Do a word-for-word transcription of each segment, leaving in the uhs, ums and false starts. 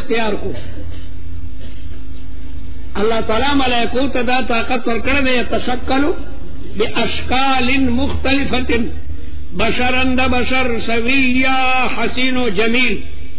اختیار کو اللہ تعالی ملائکو ته دا طاقت ورکړی دی یتشکلوا باشکال مختلفه بشرا د بشر سویا حسین و جمیل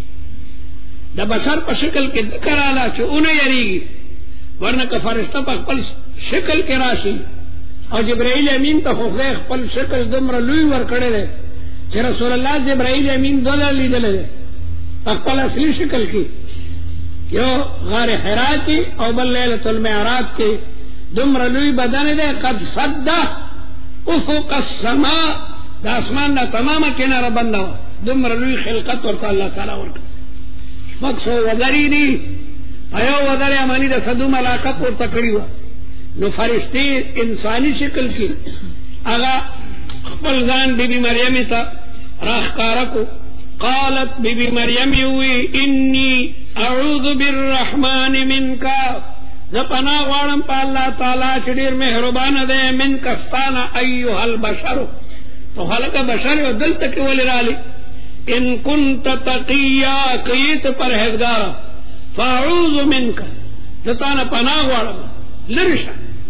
د بشر په شکل کې ذکر اعلی چې اون یریږي ورنه که فرشتہ په خپل شکل کې راشي او جبرائیل امین ته خو خپل شکل دومره لوی ورکړی دی چې رسول الله جبرائیل امین دوله لیدلی دی په خپل اصلي شکل کې یو غار حرا کې او بل لیلة المعراج کې دومره لوی بدن دی قد صد افق السماء د اسمان نه تمامه کناره بنده وه دومره لوی خلقت ورته الله تعالی ورکړ شپږ سوه وزرې دي په یو وزرې اماني د صدو ملاقه پورته کړې وه نو فرشتې انساني شکل کې هغه خپل ځان بی بی مریم ته راښکاره کو قالت بی بی مریم یووی انی اعوذ بالرحمن منک زه پناه غواړم په الله تعالی چې ډېر مهربانه دی منک ستانه ایها البشر تو خلق بشر او دلته کې ولې رالی ان كنت تقیا کیت پرهیزګار فاعوذ منک زه تانه پناه غواړم لرشه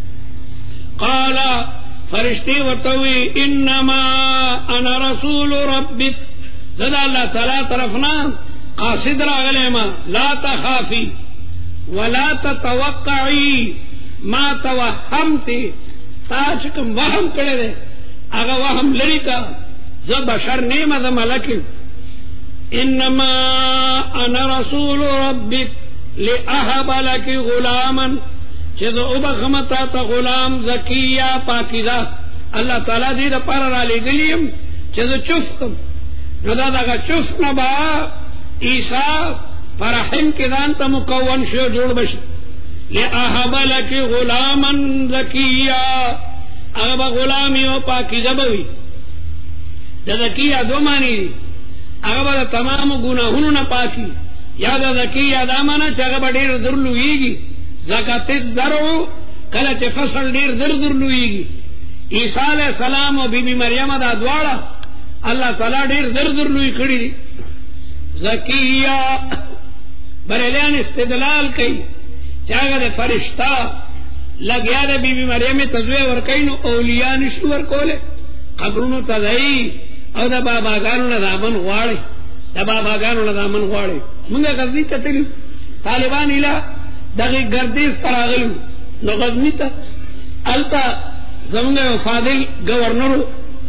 قال فرشتي ورتوي انما انا رسول ربك زدا الله تعالی طرفنا قاصد راغلی ما لا تخافي ولا تتوقعي ما توهمتي تا چې کوم وهم کړی دی هغه وهم لري کا زه بشر نیمه د ملک انما انا رسول ربك لاهب لك غلاما چې زه وبخمتا ته غلام زکیه پاکیزه الله تعالی دې دپاره را لېږلی یم چې زه چف کم نو دا دغه چف نه به عیسی په رحم کې ځان ته مکون شي جوړ بشي لأهب لك غلاما زکیه هغه به غلام یو پاکیزه به وي د زکیه دو معنی دي هغه به د تمامو ګناهونو نه پاکي یا د زکیه دا معنی چې هغه به ډېر زر لویږي زکات الزرع کله چې فصل ډیر زر زر لویږي عیسی علیہ السلام او بی بی مریم دا دواړه الله تعالی ډیر زر زر لوی کړی دي زکیه بریلیان استدلال کوي چې هغه د فرشتہ لګیا د بی بی مریم تزوی ورکوي نو اولیاء نشو ورکوله قبرونو ته ځي او د باباګانو نه دامن غواړي د باباګانو نه دامن غواړي موږ غزني ته تللو طالبان اله دغه گردیز تراغلو نو غزنی ته التا زمونږ فاضل گورنر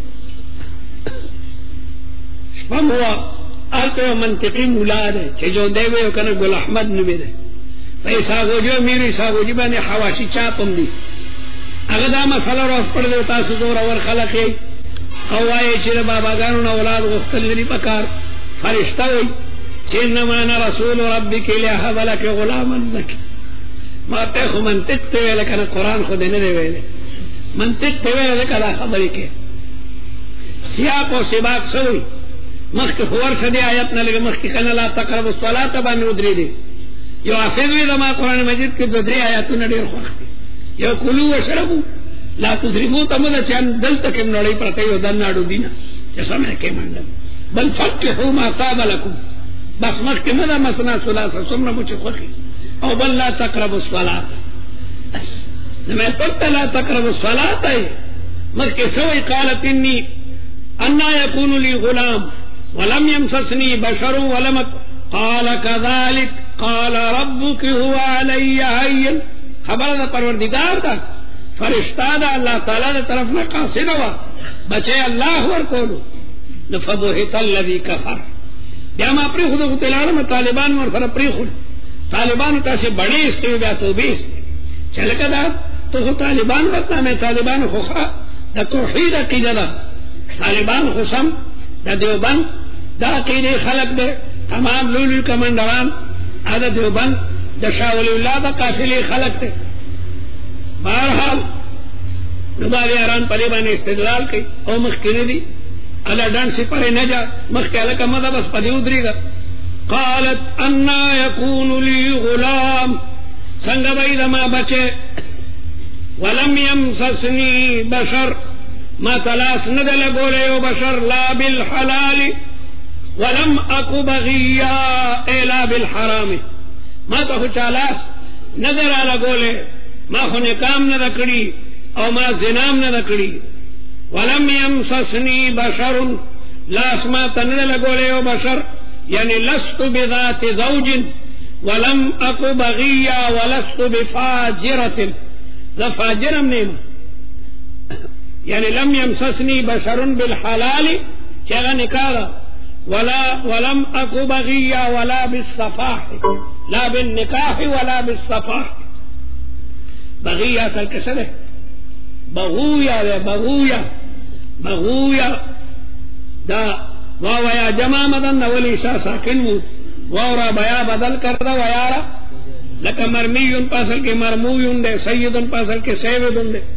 شپم ہوا التا منطقی مولا ده چې جو دی وی کنه ګل احمد نومې ده پیسا گوجو میر ایسا گوجی باندې حواشی چاپم دي هغه دا مسله راو پړل تاسو زور اور خلک او وایي چې باباګانو نه اولاد غوښتل دي پکار فرشتہ وي چې انما انا رسول ربک لهب لك غلاما زکیه ما ته خو منطق ته ویل کنه قرآن خو دې نه دی ویل منطق ته ویل کله خبرې کې سیاق او سباق سوي مخکې خور شدي آیت نه لګ مخکې کنه لا تقربوا الصلاة باندې ودرې دي یو حافظ وی د ما قرآن مجید کې د درې آیاتونه ډېر خوښ دي یو کلوا واشربوا لا تسرفوا تمده چې دلته کې نړۍ پرته یو دناړو دینه چې سمه کې منډل بل فقهوا ما طاب لكم بس مخکې نه ده مثنا ثلاثه څومره مو چې خوښي او بل لا تقربوا الصلاة لما قلت لا تقربوا الصلاة مخکې سوی قالت انی انا يكون لي غلام ولم يمسسني بشر ولم قال كذلك قال ربك هو علي هين خبر دا پروردگار دا فرشتہ دا اللہ تعالی دا طرف میں قاصد ہوا بچے اللہ ورکولو نفبوحت الذي كفر بیا ما پری خود خود تلالم طالبان مر سر پری خود طالبان تاسے بڑے استوی بیا تو بیس چلکا دا تو خود طالبان بکنا میں طالبان خوخا دا توحید عقیدہ دا طالبان خسم دا دیوبند دا عقیدہ خلق دے تمام لولو کمندران آدھا دیوبند دا شاہ ولی اللہ دا قافلی خلق دے بہرحال نباوی آران پریبان استدلال کی او مخکنے دی اللہ ڈان سے پرے نہ جا مخکے اللہ کا مدہ بس پدی ادری گا قالت انا یکون لی غلام سنگ بید ما بچے ولم یمسسنی بشر ما تلاس ندل گولے و بشر لا بالحلال ولم اکو بغیا اے لا بالحرام ما ته خو چالاس نه دی را لګولې، ما خو نکام نه ده کړي او ما زنام نه ده کړي. ولم یمسسنی بشر، لاس ما ته نه لګولې او بشر، یعنی لست بذات زوج ولم اکو بغیا ولست بفاجرة، ذا فاجرم نیم، یعنی لم یمسسنی بشر بالحلال چغه نکاح، ولا ولم اکو بغیا ولا بالصفاح، لا بالنکاح ولا بالصفاح. بغیا اصل کیسے ہے؟ بغویا ہے، بغویا بغویا دا واو یا جمع مدن ولی شا ساکن مو واورا بیا بدل کردا ویارا لکه مرمیون پاسل کے مرمویون دے، سیدن پاسل کے سیدن دے.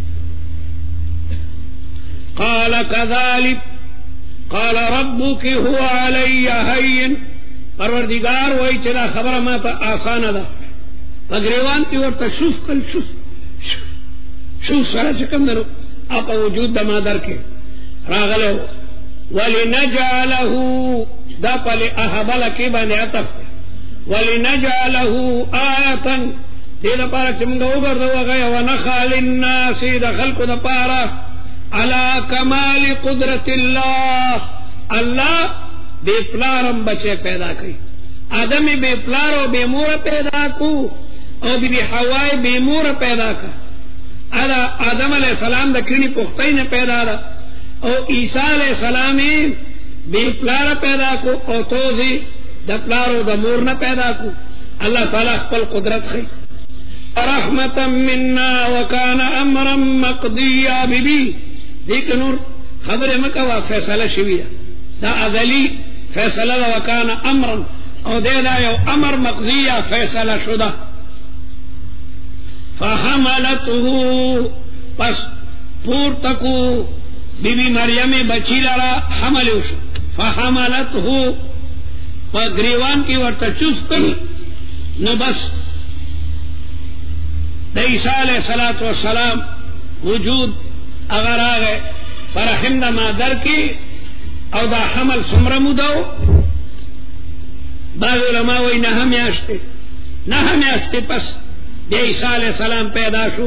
قال كذلك قال ربك هو علي هين، پروردگار وای چې دا خبره ما ته آسانه ده. پګریوان تی ورته شوف کل شوف شوف سره چې کوم درو اپ وجود د مادر کې راغله. ولنجعله دا پل احبل کې باندې عطف، ولنجعله آیه دې لپاره چې موږ وګرځو هغه ونخال الناس د خلقو لپاره على کمال قدرت الله. الله بے پلارم بچے پیدا کئی، آدم بے پلار و بے مور پیدا کو، اور بی بی حوائی بے مور پیدا کا. آدم علیہ السلام دا کرنی پختائی نے پیدا دا، اور عیسیٰ علیہ السلام بے پلار پیدا کو، اور توزی دا پلار و دا مور نہ پیدا کو. اللہ تعالیٰ خپل قدرت خی. رحمتا منا وکان امرا مقضیا. بی بی دیکھ نور خبر مکوا فیصلہ شویہ دا ازلی فیصلہ دا وکان امرا، او دے دا یو امر مقضیہ فیصلہ شدہ. فحملته پس پور تکو بی بی مریم بچی لرا حملوش. فحملته پا گریوان کی ورطا چوستن نو بس دا عیسیٰ علیہ السلام وجود اگر آگئے فرحم دا مادر کی او دا حمل سمرہ مدو. بعض علماء وی نہ میاشتے نہ میاشتے پس دے عیسیٰ علیہ السلام پیدا شو،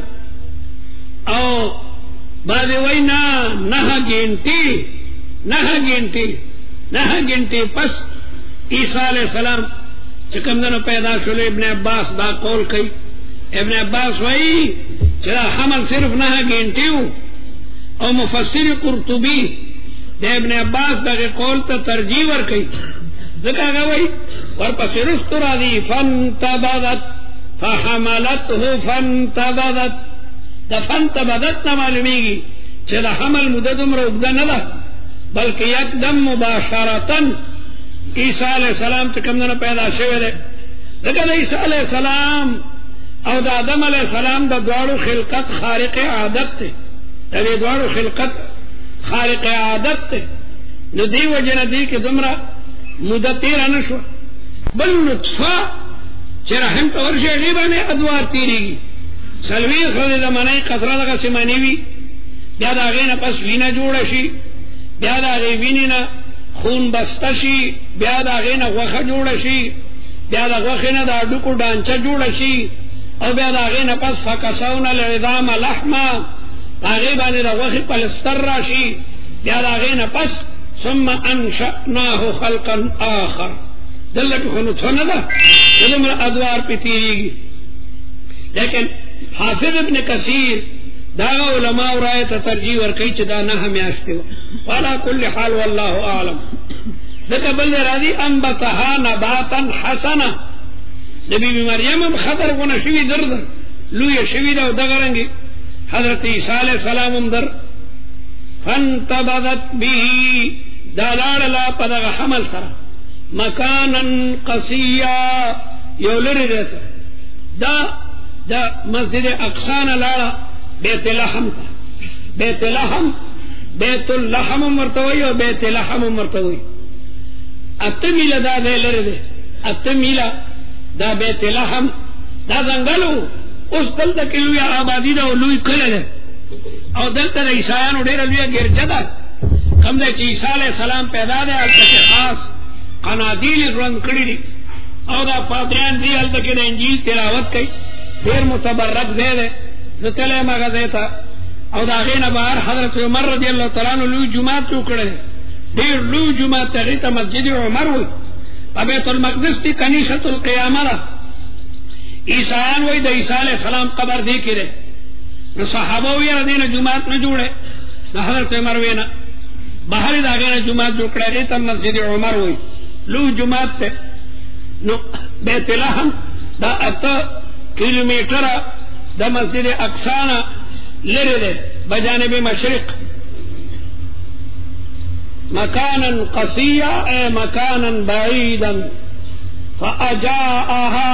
او بعض وی نہ نہ گنتی نہ گنتی نہ گنتی پس عیسیٰ علیہ السلام چکم دنو پیدا شو. ابن عباس دا قول کئی، ابن عباس وی چرا حمل صرف نہ گنتیو، او مفسر قرطبی دے ابن عباس دا قول تا ترجیح ور کئی. ذکا گوئی ورپس رست را دی فانتبادت فحملته فانتبادت. دا فانتبادت نا معلومیگی چه دا حمل مددم رو اگدہ ندا، بلکہ یک دم مباشرتن عیسیٰ علیہ السلام چکم دن پیدا شوئے دے. ذکا دا عیسیٰ علیہ السلام او دا آدم علیہ السلام دا دوارو خلقت خارق عادت تے، دا دوارو خلقت خارق عادت تے. نو دی وجہ ندی کہ دمرا مدت تیرہ نشو، بل نطفہ چی رحم تا ورشی غیبانے ادوار تیری گی. سلوی خلی زمانی قطرہ لگا سمانیوی، بیا دا غینا پس وینا جوڑا شی، بیا دا غی وینینا خون بستا شی، بیا دا غینا غوخ جوڑا شی، بیا دا غوخینا دا ڈکو ڈانچا جوڑا شی، او بیا دا غینا پس فکسونا لعظام لحما، دا غیبانے دا غوخی پلستر را شی، بیا دا غینا پس ثم انشأناه خلقا آخر. دلت خنطفہ ندا جدمر ادوار پی تیریگی. لیکن حافظ ابن کثیر داغا علماء رائے تا ترجیح ورکی چدا نہ ہمیاشتے ہو. والا کل حال واللہ اعلم. ذکر بل راضی انبتها نباتا حسنا. نبی مریم خطر کو نشوی درد لوی شوی دا دغرنگی حضرت عیسیٰ علیہ السلام در فانتبذت به دالار لا پدغ حمل سرا مکانا قصیا یولر دیتا دا دا مسجد اقصان لارا بیت لحم تا. بیت لحم بیت اللحم مرتوی و بیت لحم مرتوی اتمیل دا دے لر دے اتمیل دا بیت لحم دا زنگلو اس دلتا کلوی آبادی دا لوی کل دے او دلتا دا عیسائیانو دیر لوی گرجا دا کم دے چی عیسیٰ علیہ السلام پیدا دے التا کے خاص قنادیل رنگ کری دی और दा पादरियान दी हल तक इंजील तिलावत कई फिर मुतबर्रक दे दे जतले मगा देता और आगे न बाहर हजरत उमर रजी अल्लाह तआला अन्हु लू जुमात उकड़े देर लू जुमात तरीता मस्जिद उमर हुई बैतुल मक़दिस की कनीसतुल क़ियामा ईसायान वही द ईसा अलैहि सलाम कबर दी किरे न सहाबा वी रदीन जुमात न जुड़े न हजरत उमर वे न बाहर दागे न जुमात उकड़े देता मस्जिद उमर हुई लू जुमात ते नो बैतुलहम दा अत किलोमीटर द मस्जिद अक्साना लरे दे बजानिब मशरिक मकानन कसिया ए मकानन बईदन फअजाअहा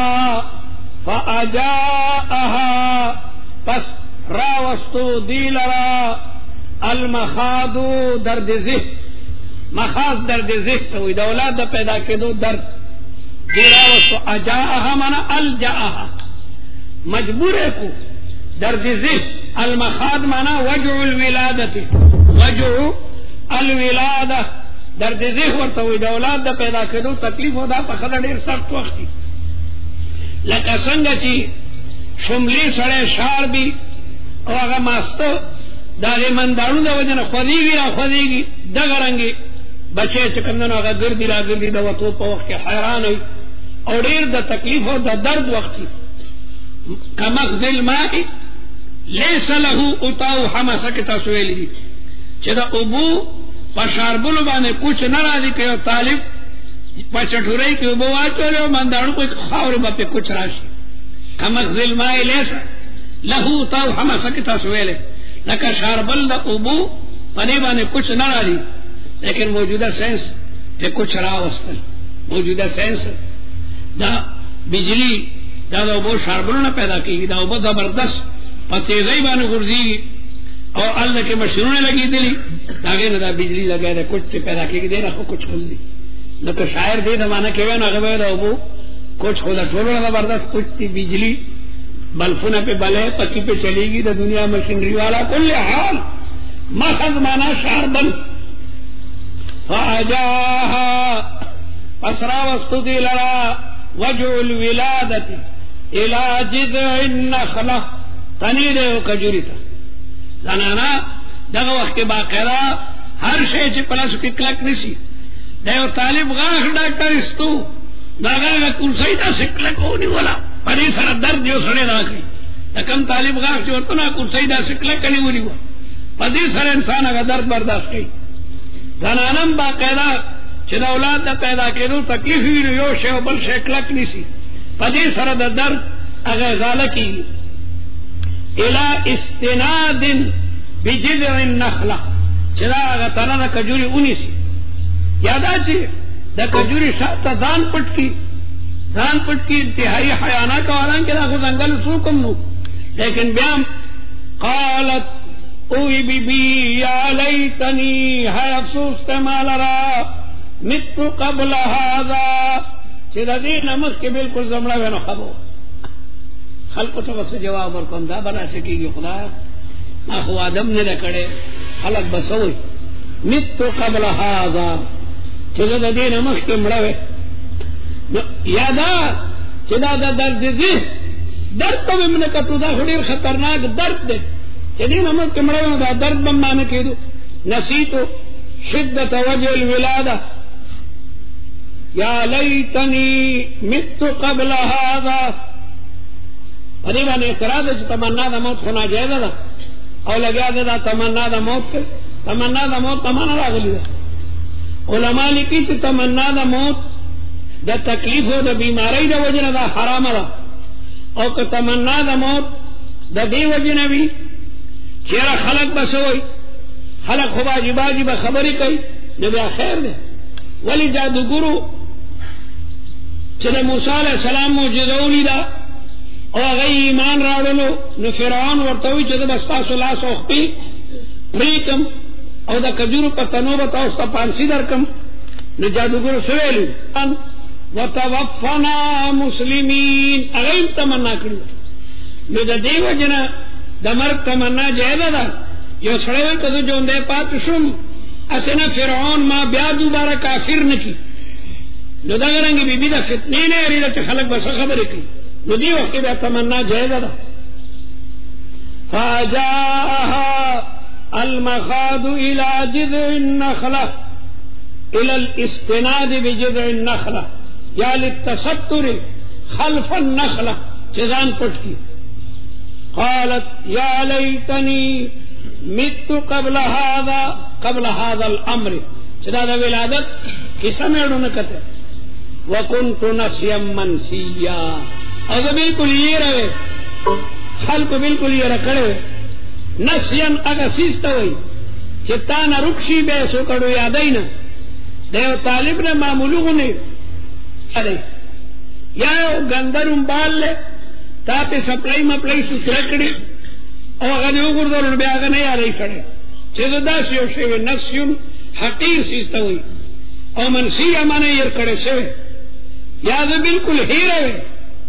फअजाअहा पस रावस्तु दीलरा अलमखादु दर्द ज़िह मखाज दर्द ज़िह तो औलाद पैदा के दो दर्द दीरावस्तु अजाअहा माना अलजाअहा मजबूरे को दर्द ज़िह अलमखाद माना वजउल विलादति वजउ अलविलादा दर्द ज़िह वर्ता हुई औलाद द पैदा के दो तकलीफ होदा पखदा ढेर सख्त वक्ती लका संगति शुमली सड़े शार भी और अगर मास्तो दारे मंदाणु द वजन खुदीगी रा खुदीगी दगरंगी बचे चकंदन अगर गिरदी रा गिरदी द वतो पे वक्त हैरान हुई और ढेर द तकलीफ हो द दर्द वक्ती कमखजिल माई लेस लहू उताऊ हम सकता सुएली चेदा उबू पशारबुल बाने कुछ न राजी के तालिब पचठुरई के उबू आ चलो मंदाणु को खावर बपे कुछ राशि कमखजिल माई लेस लहू उताऊ हम सकता सुएले लका शारबल द उबू पने बाने कुछ न राजी लेकिन मौजूदा सेंस पे कुछ रावस्तल मौजूदा सेंस दा बिजली दादा वो शारबुल न पैदा की दा वो जबरदस्त तेजी बान गुर्जी और अल्लाह के मशरूने लगी दिली ताकि न बिजली लगे दे कुछ पैदा की दे रखो कुछ खुल दी न तो शायर दे जमाना के ना गवे दो वो कुछ खुदा छोड़ो जबरदस्त कुछ थी बिजली बल्फुना पे बले पति पे चलेगी तो दुनिया मशीनरी वाला कुल हाल मखद माना शारबल फाजाहा असरा वस्तु दी लड़ा वजुल विलादती इला जिज़इन नखला तनी दे कजूरी था जनाना दगा वक्त के बाकायदा हर शे च प्लस पिकलक निसी देव तालिब गाख डॉक्टर इस्तु दागा कुर्सी दा सिकलक होनी वाला परी सर दर्द जो सड़े राखी तकम तालिब गाख जो तो ना कुर्सी दा सिकलक कनी होनी हुआ पदी सर इंसान अगर दर्द बर्दाश्त की जनानम बाकायदा चिदा औलाद दा पैदा के दो तकलीफ ही यो शे बल शेकलक निसी पदी सर दर्द अगर गाला की इला इस्तिनादिन बिजिज़इन नखला चिरा तना द कजूरी उनीसी यादा ची द कजूरी शाता दान पटकी दान पटकी इंतहाई हयाना का वाला के लाखों जंगल सूकम नु लेकिन ब्याम कालत ओई बीबी या लैतनी है अफसोस तमालरा मित्तु कबल हाजा चिरा दी नमक के बिल्कुल जमड़ा वेनो खबो खल्क तो बस जवाब और कंधा बना सकेगी खुदा आखो आदम ने रखड़े खलक बसोई मित्तु कबल हाजा चलो दे नमक के मड़ावे यादा चिदा दा दर्द जी दर्द तो मैंने कतुदा खुड़ी खतरनाक दर्द दे चली नमक के मड़ावे दा दर्द बम माने के दो नसी तो शिद्दत वजल विलादा या लैतनी मित्तु कबल हाजा अरे मैंने एतराज तमन्ना द मौत होना जाएगा ना और लगा देता तमन्ना द मौत के तमन्ना द मौत तमन्ना लागली उलमा लिखी थी तमन्ना द मौत द तकलीफ हो द बीमारी द वजन द हराम दा और तमन्ना द मौत द दे वजन भी चेहरा खलक बस हो खलक खुबा जिबाजी बखबरी कई जब खैर दे वली जादूगुरु चले मूसा अलैहि सलाम मुजदौली दा और अगर ईमान रावलो न फिरौन वर्तवी चले बस्ता सुला सोखती प्रीतम और द कजूर पर तनो बताओ उसका पांसी दरकम न जादूगर सुवेलू व तवफ़ना मुस्लिमीन अगर तमन्ना करी न द देव जना दमर तमन्ना जायदा यो सड़े कदू जो दे पात शुम असना फिरौन मां ब्या दोबारा काफिर न की نو دا غرنګ بیبي د فتنې نه لري چې خلک بس خبرې کوي نو دی وخت دا تمنا جایز ده. فجاءها المخاض الى جذع النخله الى الاستناد بجذع النخله یا للتستر خلف النخله چزان پټ کی. قالت يا ليتني مت قبل هذا قبل هذا الامر چدا د ولادت کیسه مې ورونه کته وكنت نسيا منسيا او بالکل یې راوي خلق بالکل یې راکړې نسيا هغه سیسته وي چې تا نه رخصي به سو کړو یادای نه دیو طالب نه معمولونه اړې یا ګندروم بال تا په سپلای مپلای سو کړکړي او هغه یو ګردور بیا هغه نه یادای کړي چې دا شی او شی نسيون حقیر سیسته وي او منسیه معنی یې کړې شوی یا زه بالکل هیره وي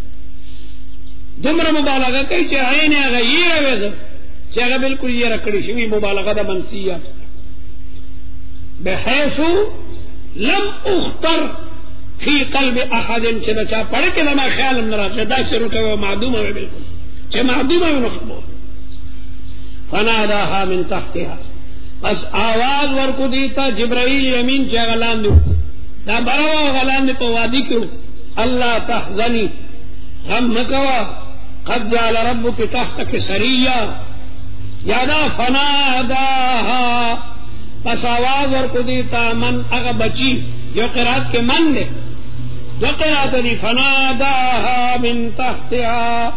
دومره مبالغه کوي چې عین هغه هیره وي چې هغه بالکل یې کړې شوی مبالغه د منسیه بحيث لم اختر فی قلب احد چې دا چا پړ کې ما خیال نه راځي دا شروع کوي معدومه وي بالکل چې معدومه وي نو خبر فناداها من تحتها پس آواز ورکو دیتا جبرائیل امین چا غلان دو دا بروا غلان دو پا وادی کیو اللہ تحزنی غم مکوا قد جعل ربک تحتک سریا یادا فناداها پس آواز ورکو دیتا من اغا بچی جو قرآت کے من دے جو قرآت دی فناداها من تحتها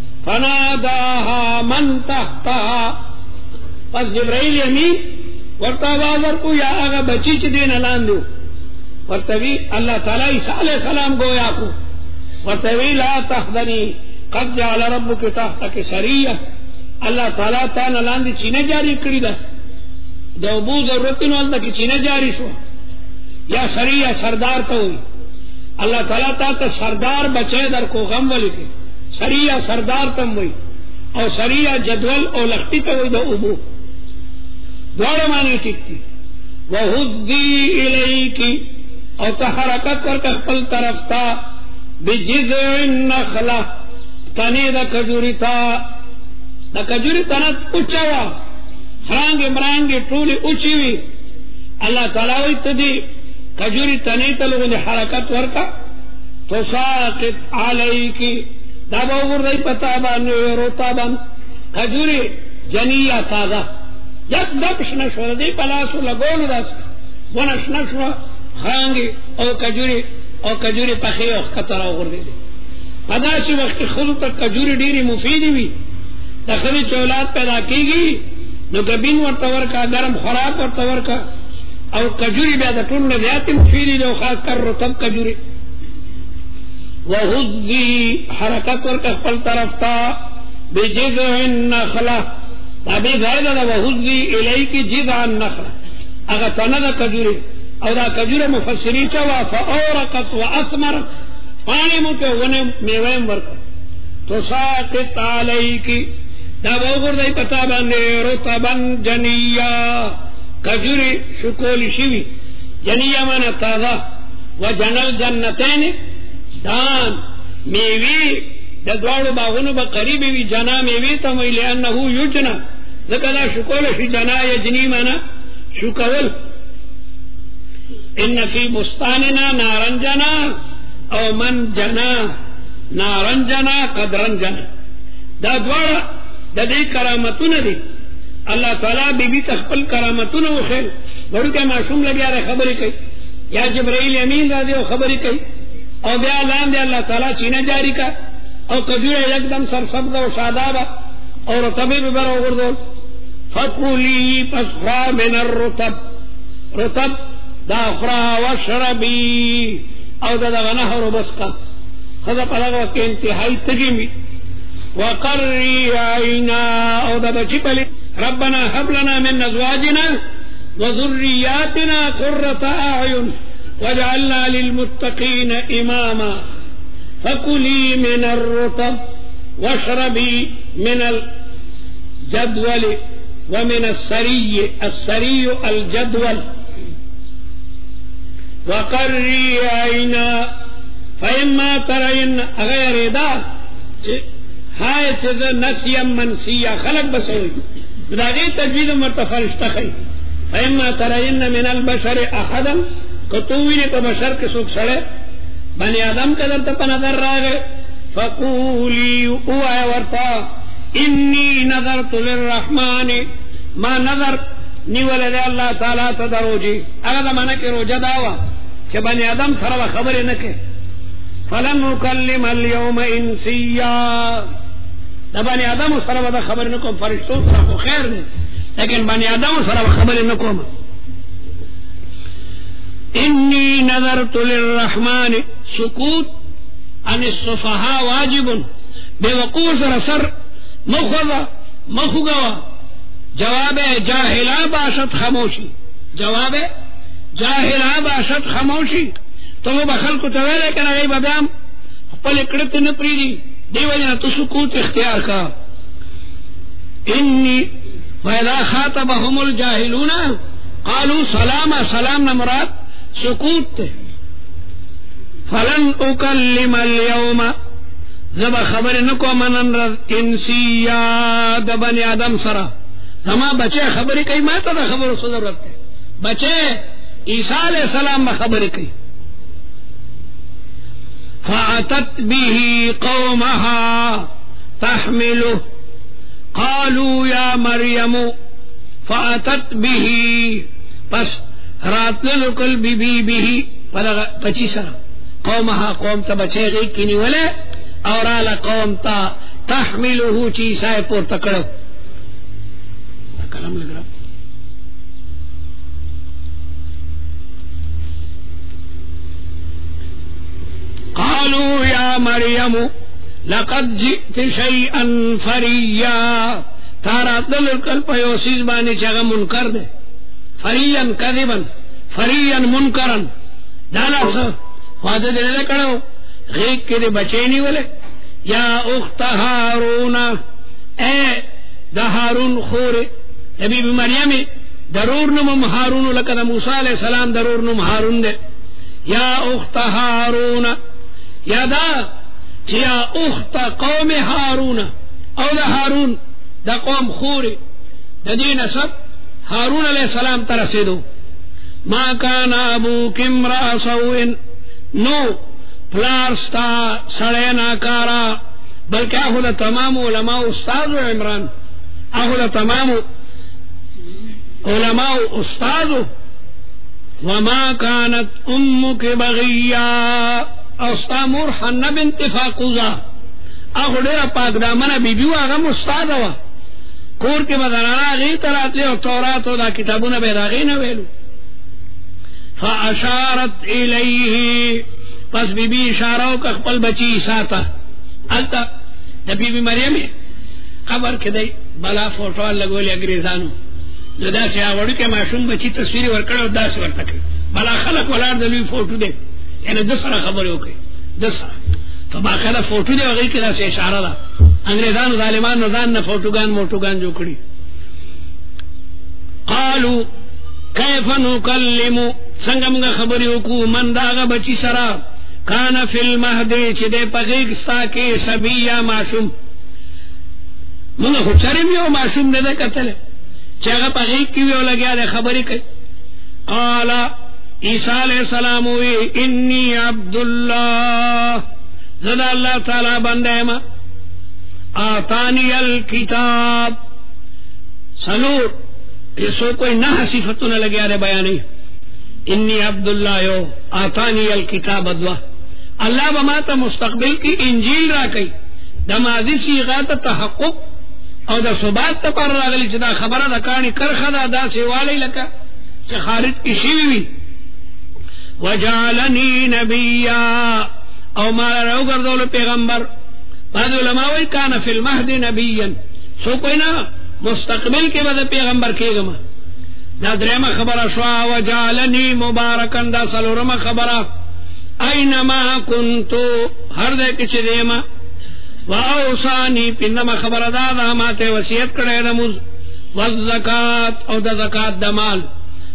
فناداها من تحتها پس جبرائیل امین ورطا بازر کو یا آغا بچی چی دین علان دو ورطوی اللہ تعالی عیسیٰ علیہ السلام گویا کو ورطوی لا تحضنی قد جعل ربک تحتک سریہ اللہ تعالی تان علان دی چینہ جاری کری دا دو بو ضرورتنو اللہ کی چینہ جاری شو یا سریہ سردار تا ہوئی اللہ تعالی تا تا سردار بچے در کو غم ولی کے سریہ سردار تم ہوئی اور سریہ جدول اور لختی تا ہوئی دا ابو دوڑا معنی ٹھیک تھی وَهُدِّي إِلَيْكِ اور تحرکت کر کے خپل طرف تا بِجِذْعِ النَّخْلَةِ تنی دا کجوری تا دا کجوری تنت اچھوا خرانگی مرانگی ٹولی اچھی وی اللہ تعالیٰ تدی کجوری تنی تا لوگوں نے حرکت ورکا تو ساقت علیکی دا باور دی پتا بان روتا بان کجوری جنیہ تازہ یک دپش نشو دی پلاسو لگولو داس ونش نشو خانگی او کجوری او کجوری پخی او خطر او غردی دی پداسی وقت خود تک کجوری دیری مفیدی وی تخلی چولاد پیدا کی گی نو گبین ورطور کا گرم خراب ورطور کا او کجوری بیادا تون نزیاتی مفیدی دی خاص کر رتب کجوری وحضی حرکت ورکا خپل طرف تا بجذع النخلہ تابی زائدہ دا وحضی الی کی جذع النخلہ اگا تند کجوری او دا کجور مفسری چوا فاورقت و اسمرت پانی موتے ونے میویم ورکا تو ساقت علیکی دا بوگر دای پتا باندے رتبن جنیا کجوری شکولی شوی جنیا مانا تازہ و جنل جنتین دان میوی دا دوارو باغونو با قریبی وی جنا میوی تا وی لئنہو یجنا ذکر دا شکول شی جنا یجنی مانا شکول ان فی بستاننا نارنجنا او من جنا نارنجنا قدرنجنا دا دوارا دا دی کرامتون دی اللہ تعالی بی بی تخپل کرامتون و خیل بڑو کہ معصوم لگیا رہے خبری کئی یا جبرائیل امین را دے و خبری کئی او بیا لان دے اللہ تعالی چینہ جاری کا او کجور یک دم سرسبز و شادابا اور رتبی ببر و غردو فکولی پسخرا من الرتب رتب دا اخرا وشربی او دا دا غنہر و بسکا خدا پلگ وقت انتہائی تجیمی وقرری عینا او دا بچی پلی ربنا حب لنا من ازواجنا وذریاتنا قرة اعین وجعلنا للمتقین اماما فکلی من الرطب واشربی من الجدول ومن السری السری الجدول وقري عینا فإما ترین اغیر دا ہائے چیز نسیم منسیہ خلق بسوئی داغی تجوید مرتفرشتہ خی فإما ترین من البشر احدا کتووی کو بشر کے سوک سڑے بنی آدم کا در تپا نظر راگے فقولی اوائے ورطا انی نظرت للرحمن ما نظر نیول دے اللہ تعالیٰ تدرو جی اگر دا منع کے روجہ داوا کہ بنی آدم سروا خبر نکے فلن اکلم اليوم انسیا دا بنی آدم سروا دا خبر نکو فرشتوں سروا کو خیر دے لیکن بنی آدم سروا خبر نکو ما انی نظرت للرحمن سکوت عن الصفحاء واجب بے وقوع سر سر مخوضا مخوگوا جواب جاہلا باشد خاموشی جواب جاہلا باشد خاموشی تو وہ بخل کو تویلے کنا غیب بیام پل اکڑت نپری دی دی وجہ تو سکوت اختیار کا انی وَإِذَا خَاطَبَهُمُ الْجَاهِلُونَ قَالُوا سَلَامًا سلام نمرات سکوت تے فلن اکلم اليوم زب خبر نکو منن رض انسیا دا بنی آدم سرا زما بچے خبری کئی ماتا دا خبر اس ضرورت ہے بچے عیسیٰ علیہ السلام بخبری کئی فَأَتَتْ بِهِ قَوْمَهَا تَحْمِلُهُ قَالُوا يَا مَرْيَمُ فَأَتَتْ بِهِ پس راتل کل بی بی بی پچی سر قومها قوم تا بچے گئی کنی ولے اور آلا قوم تا تحملہو چیسائے پور تکڑو کلام لگ رہا قالوا یا مریم لقد جئت شیئا فریا تارا دل کل پیوسیز بانی چاگا منکر دے فریا کذبا فریا منکرا دالا سا وعدہ دے دے کڑو غیق کے دے بچے نہیں ولے یا اخت ہارون اے دا ہارون خورے نبی بی مریم ضرور نم ہارون لکہ دا موسیٰ علیہ السلام ضرور نم ہارون دے یا اخت ہارون یا دا یا اخت قوم ہارون او دا ہارون دا قوم خورے دا دین سب ہارون علیہ السلام ترسدو ما کان ابوک امرأ سوء نو پلارستا سڑے ناکارا بلکہ اہو دا تمام علماء استاذ عمران اہو دا تمام علماء استاذ وما كانت امك بغيا استا مور حنہ بنت فاقوزا اہو ڈیرا پاک دامنا بی بیو آغم استاذ وا کور کے بدرانا غی تراتلے اور تورات و دا کتابونا بیراغی نویلو فاشارت الیہ پس بی بی اشارو کا خپل بچی ساتا التا دا بی بی مریم خبر کدی بلا فوٹوال لگولی انگریزانو دا سی آوڑو کے معشوم بچی تصویری ورکڑو دا سی ورتکی بلا خلق ولار دلوی فوٹو دے یعنی دسرا خبر ہوکے دسرا تو باقیدہ فوٹو دے وغیر کدا سی اشارہ دا انگریزان ظالمان نظان نا فوٹوگان موٹوگان جو کڑی قالو کیف نکلمو سنگم گا خبری ہوکو من داغا بچی سرا کان فی المہدی چی دے پغیقستا کے سبیہ معشوم منگا خود چرم یو معشوم دے دے کتلے چاگا پغیق کیویو لگیا دے خبری کئی قالا عیسیٰ علیہ السلام ہوئی انی عبداللہ زدہ اللہ تعالی بندے ما آتانی الکتاب سلور یہ سو کوئی نہ صفتوں نہ لگیا رہے بیانی انی عبداللہ یو آتانی الکتاب ادوا اللہ بماتا مستقبل کی انجیل را کئی دا ماضی سیغات تحقق او دا صبات تا پر راگلی چدا خبر دا کانی کرخدا دا سیوالی لکا چه خارج کی شیوی وجعلنی نبیا او مالا رو گردولو پیغمبر بعض علماء کانا فی المہد نبیا سو کوئی نا مستقبل کے بعد پیغمبر کے گما دا درما خبر شوا وجعلنی مبارکن دا سلورما خبر اینما کنتو ہر دے کچھ دیما واوصانی پندما خبر دا دا ماتے وصیت کرے نموز والزکاة او دا زکاة دا مال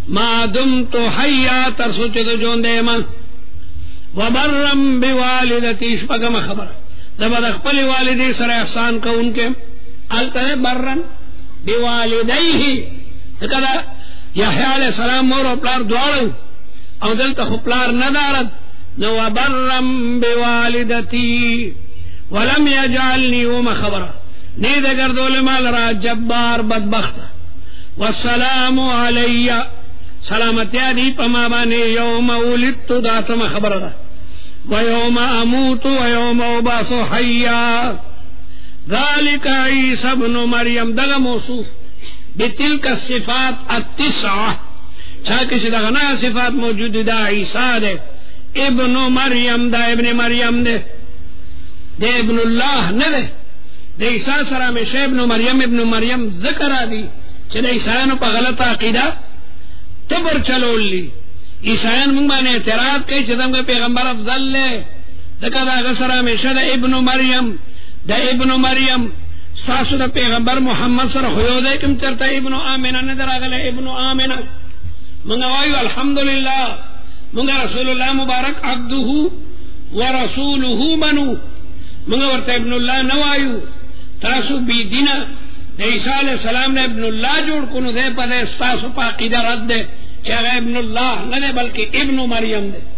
ما دمت حیا ترسو چه دو جون دے من وبرم بوالدتی شپگم خبر دبا دخپل والدی سر احسان کو ان کے التہ برن بوالدیہ تکدا یحییٰ علیہ السلام مور و پلار دوارو او دلتا خپلار ندارد نو وبرم بوالدتی ولم یجعلنی وم خبر نید گردول مال را جبار بدبخت والسلام علی سلامتی دی پما بانی یوم ولدت داتم خبر دا ویوم اموت ویوم ابعث حیا ذالک عیسی ابن مریم دغه موصوف بتلک الصفات التسعه چا کسی دغه نا صفات موجود دا عیسی دے ابن مریم دا ابن مریم دے دے ابن اللہ نہ دے دے عیسی سره میں ابن مریم ابن مریم ذکر ادی چې د عیسایانو په غلطه عقیده تبر چلول لی عیسایان مونږ باندې اعتراض کوي چې دغه پیغمبر افضل له دغه هغه سره مشه د ابن مریم د ابن مریم ساسو د پیغمبر محمد سره خو یو ځای کوم چرته ابن آمنه نه دراغله ابن آمنه مونږ وایو الحمدلله مونږ رسول الله مبارک عبده ورسوله منو مونږ ورته ابن الله نوایو تاسو بی دینه د عیسی علیہ السلام نے ابن اللہ جوڑ کو نو دے پدے استاسو پا عقیدہ رد دے چاہے ابن اللہ نہ دے بلکہ ابن مریم دے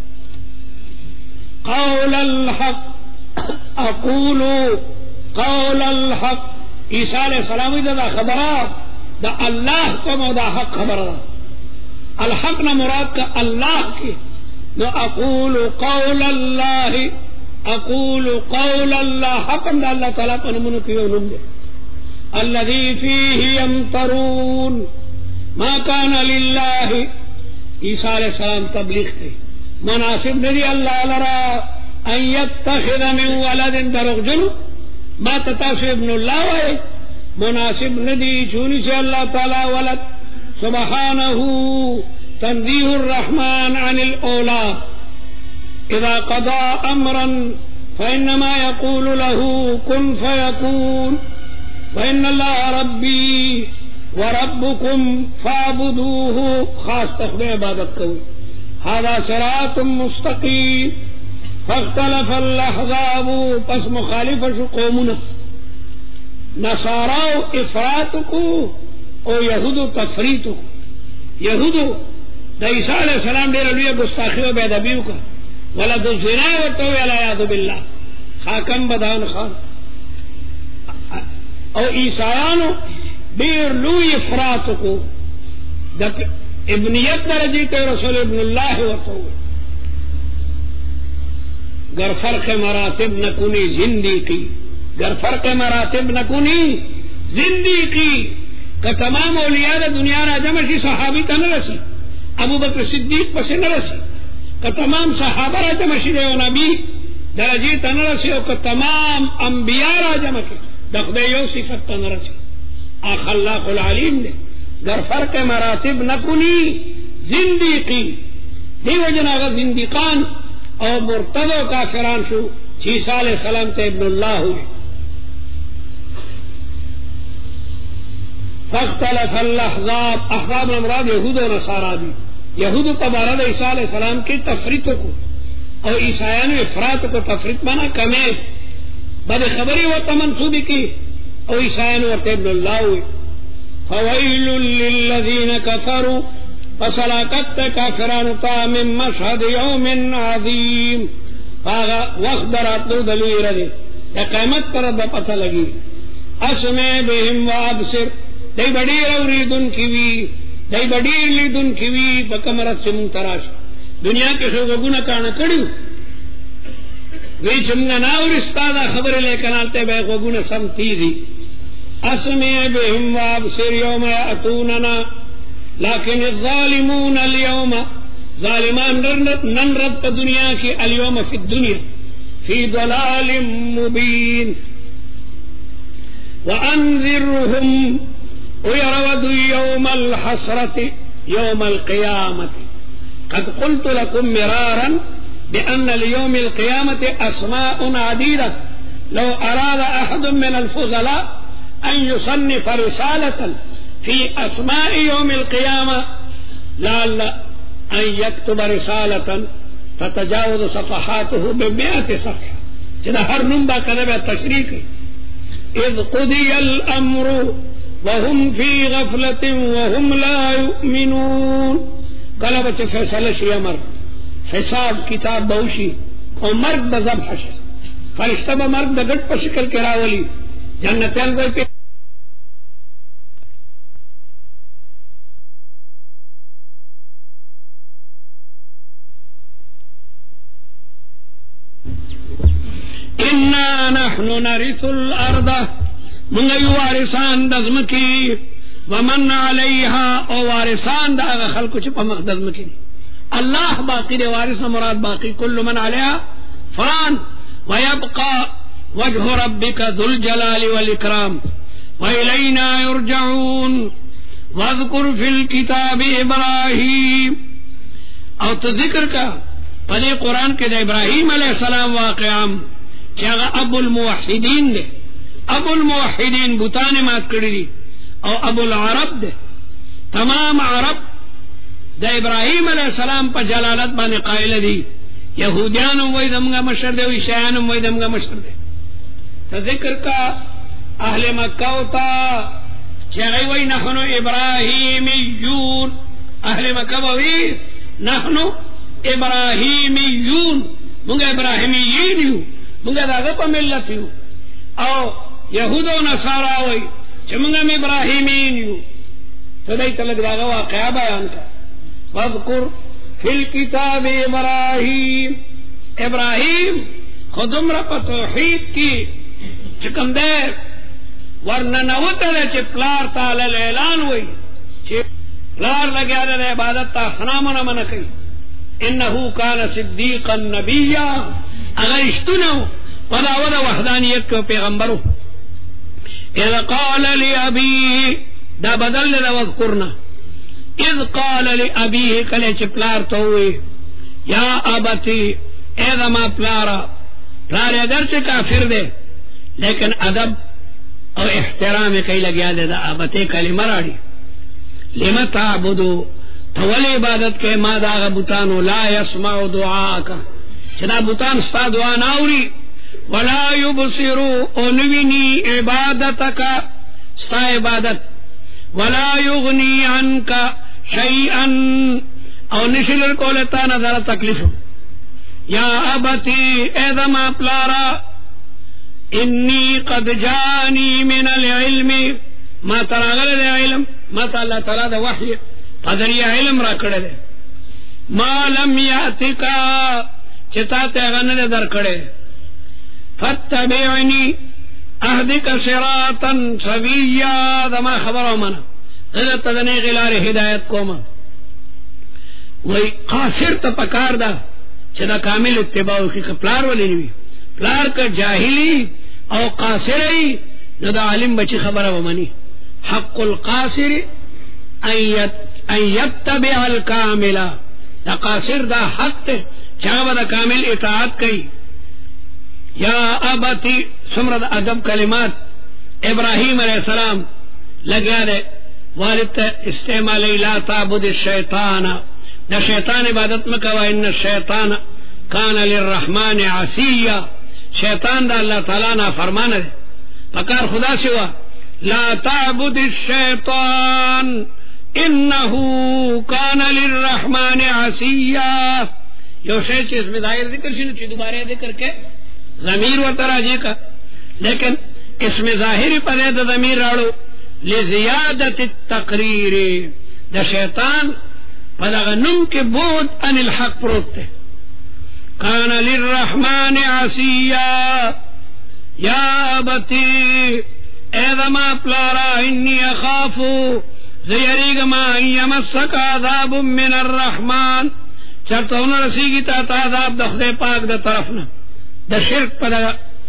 قول الحق اقولو قول الحق عیسی علیہ السلام دا خبرات دا اللہ کو مو دا حق خبر دا الحق نہ مراد کا اللہ کی نو اقول قول اللہ اقول قول اللہ حقم دا اللہ تعالیٰ کو نمونو کیو نم دے الذي فيه يمترون ما كان لله عیسی علیہ السلام تبلیغ تے مناسب ندی اللہ لرا ان يتخذ من ولد درغجن ما تتاسو ابن اللہ وائے مناسب ندی چونی سے اللہ تعالی ولد سبحانه تنزیہ الرحمن عن الاولاد اذا قضى امرا فانما يقول له كن فيكون وإن الله ربي وربكم فاعبدوه خاص تخبئ عبادت کوي هذا صراط مستقيم فاختلف الاحزاب پس مخالف شو قومنا نصاراو افراط کو او یهودو تفریط کو یهودو د عیسی علیہ السلام ډیر لوی ګستاخی او بے ادبی کو ولد الزنا ورته ویل یعذ بالله حاکم بدان خان او عیسایانو دیر لوی افراط کو ابنیت درجی تے رسول ابن اللہ وطو گر فرق مراتب نکنی زندگی گر فرق مراتب نکنی زندگی کہ تمام اولیاء دنیا را جمع شی صحابی تا نرسی ابو بکر صدیق پس نرسی کہ تمام صحابہ را جمع شی دے و نبی درجی تا نرسی او کہ تمام انبیاء را جمع کی دخدے یو صفت تا نرسی آخ اللہ العلیم دے گر فرق مراتب نکنی زندیقی دیو جناغ زندیقان او مرتد و کافران شو عیسی علیہ السلام تے ابن اللہ ہوئے فاختلف الاحزاب احزاب مراد یہود و نصارا دی یہود پبارد عیسی علیہ السلام کی تفریط کو او عیسائیان افراط کو تفریط مانا کمے بد خبری و تمنصوبی کی او عیسائیان ورتے ابن اللہ ہوئے فویل للذین کفروا فسلاکت کافران تا من مشہد یوم عظیم فاغا وقت دراتلو دلوی ردے یا قیمت پر دا پتہ لگی اسمع بهم و ابصر دی بڑیر اوریدن کیوی دی بڑیر لیدن کیوی بکمرت سے منتراش دنیا کے خوگونا کانا کڑیو وی چمنا ناور استادا خبر لے کنالتے بے خوگونا سمتی دی اسمع بهم و ابصر یوم یأتوننا لیکن الظالمون اليوم ظالمان ننرد پا دنیا کی اليوم فی الدنیا فی ضلال مبین وانذرهم ويرود يوم الحسرة يوم القيامة قد قلت لكم مرارا بأن ليوم القيامة أسماء عديدة لو أراد أحد من الفضلاء أن يصنف رسالة في أسماء يوم القيامة लाल अन यक्तुब रिसालतन ततजावज़ सफ़हातुहु बिमिअति सफ़हा चदा हर नुम बा कदब तशरीह की इज़ क़ुदियल अम्रु वहुम फी गफ़लतिन वहुम ला युमिनून कला बच्चे फैसला शी अमर हिसाब किताब बहुशी और मर्द बजब हश फरिश्ता ब मर्द दगट पर शिकल के रावली जन्नतन गए पे इन्ना नहनु नरिसुल अर्द मुंगई वारिसान दज़मकी वमन अलैहा और वारिसान दा खल्क च प मक़दस मकी अल्लाह बाकी दे वारिस मुराद बाकी कुल्लु मन अलैहा फान वयबका वजहु रब्बिका ज़ुल जलाली वल इकराम व इलैना युरजऊन वज़कुर फिल किताबि इब्राहीम और तो जिक्र का पले कुरान के दे इब्राहीम अलैहिस्सलाम वाक़याम चागा अबुल मुवहिदीन दे अबुल मुवहिदीन बुतान मात कड़ी और अबुल अरब दे तमाम अरब द इब्राहीम अलैहिस्सलाम पर जलालत बाने कायल दी यहूदियान वही दमगा मशर दे ईशायान वही दमगा मशर दे तो जिक्र का अहले मक्का होता चाहे वही नहनु इब्राहीमीयून अहले मक्का वही नहनु इब्राहीमीयून मुंगे इब्राहीमीयीन यू मुंगे दादा पर मिल्लत यू और यहूदो नसारा वही चमुंगा में इब्राहीमीन यू तो दई तलक दागा वाक़या बयान का वज़कुर फिल किताब इब्राहीम इब्राहीम खुदुमरा पर तौहीद की चिकंदे वरना नवतले चे प्लार ताल ऐलान हुई चे प्लार लगे दे इबादत ता सनामना मन कई इन्नहु कान सिद्दीक़न नबिय्या अगर इश्तुनो वदा वदा वहदानियत के पैगंबरो इज़ क़ाल लि अबी दा बदल ले वज़कुरना इज़ क़ाल लि अबी कले चे प्लार तो हुए या अबती ए रमा प्लारा प्लार अगर से काफिर दे लेकिन अदब और एहतराम कई लग्या दे दा अबते कलिमा राड़ी लिमा ताबुदु तवल इबादत के मादा बुतानो ला यस्माउ दुआका चना बुतान स्ता दुआ नाउरी वला युबसिरु ओनविनी इबादतका स्ता इबादत वला युगनी अनका शैअन और निशिलर को लेता नजर तकलीफ या अबती एदमा प्लारा इन्नी कद जानी मिनल इल्मी मा तरागल दे इल्म मा अल्लाह तआला दे वही पदरिया इल्म रखड़े दे मा लम यातिका चिता ते गन दे दर कड़े फत्तबिअनी अहदिक सिरातन सविया दमा खबरो मना गलत तदने गिलार हिदायत कोमा वही कासिर त पकार दा चदा कामिल इत्तिबा की प्लार वाली नहीं प्लार का जाहिली और कासिरी न दा आलिम बची खबर वमनी हक़्क़ुल कासिर अन यत्तबिअल कामिला दा कासिर दा हक चावा दा कामिल इताअत कई या अबती सुमरद अदब कलिमात इब्राहीम अलैहिस्सलाम लग्या दे वालिद इस्तेमाल ला ताबुद शैतान द शैतान इबादत में कवा इन शैतान कान लिर्रहमान आसिया शैतान दा अल्लाह ताला ना फरमान है पकार खुदा सिवा ला ताबुद शैतान इन्नहु कान लिर्रहमान आसिया यो शे चीज में जाहिर जिक्र शुरू ची दोबारा जिक्र के ज़मीर व तराजी का लेकिन इसमें जाहिर पदे तो ज़मीर राड़ो ले ज़ियादत तकरीर द शैतान पदगनुम के बोध अनिल हक प्रोते कान लिर्रहमान आसिया या बती एदमा प्लारा इन्नी अखाफु ज़यरीगमा यमस्सका अज़ाबुम मिनर रहमान चरतौन रसीगी ता ताज़ाब द खुदे पाक द तरफ न द शिर्क पदा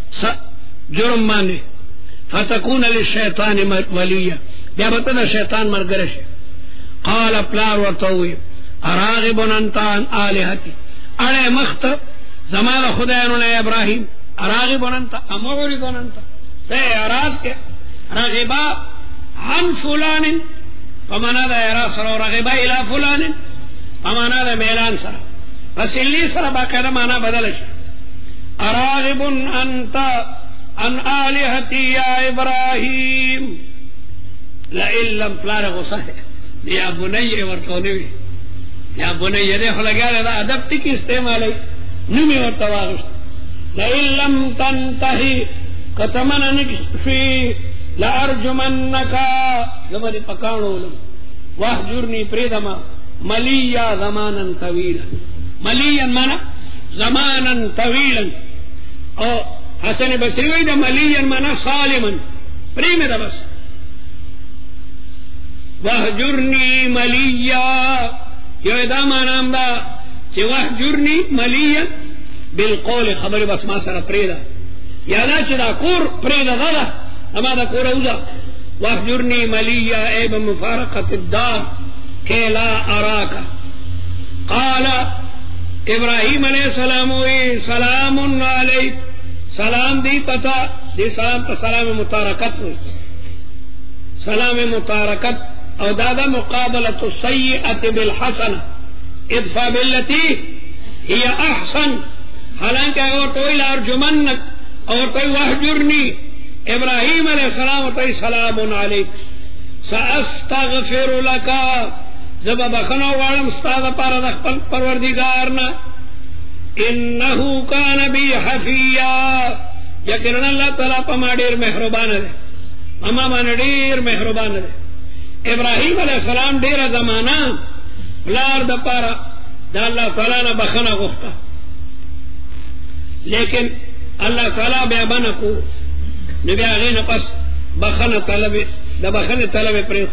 जुर्म माने फतकून लिशैतान वलिया या बता द शैतान मरगरश قال प्लार वतोई अरागिबुन अंता अन आलिहती अरे मख्त जमाल खुदायन ने इब्राहिम अरागिबुन अंता अमूरिदुन अंता ते अराज के रागिबा अन फुलान فمانا دا ارا سر ورغبا الى فلان فمانا دا میلان سر فسلی سر باقیدہ مانا بدلش اراغب انت عن آلہتی یا ابراہیم لئن لم پلار غصہ یا بنی ورطونوی یا بنی دے خلقیال دا ادب تکی استعمالی نمی ورطواغش لئن لم تنتہی قتمن نکشفی لارجمنکا زبدی پکانو لم واحجرنی پریدما ملیا زمانا طویلا ملیا مانا زمانا طویلا او حسن بصری وی دا ملیا مانا صالما پریم دا بس واحجرنی ملیا یو دا مانا دا چی واحجرنی ملیا بالقول خبر بس ما سر پریدا یادا چی دا کور پریدا دا دا اما دا کور اوزا واحجرنی ملیا اے بمفارقت الدار کہ لا اراکا قال ابراہیم علیہ السلام وی سلام علیک سلام دی پتا دی سلام تا سلام متارکت ہوئی سلام متارکت او دادا مقابلت السیئت بالحسن ادفع باللتی ہی احسن حالانکہ اگر توی لارجمنک اور توی وحجرنی ابراہیم علیہ السلام توی سلام علیک سأستغفر لکا زبا بخنو وارم استاد پارا دخپل پروردگارنا انہو کان بی حفیہ یقیناً اللہ تعالیٰ پا ما دیر محربان دے اما ما دیر محربان دے ابراہیم علیہ السلام دیر زمانہ لار دا پارا دا اللہ تعالیٰ نا بخنا گفتا لیکن اللہ تعالیٰ بے بنا کو نبی آغین پس بخنا طلب دا بخنا طلب پریخ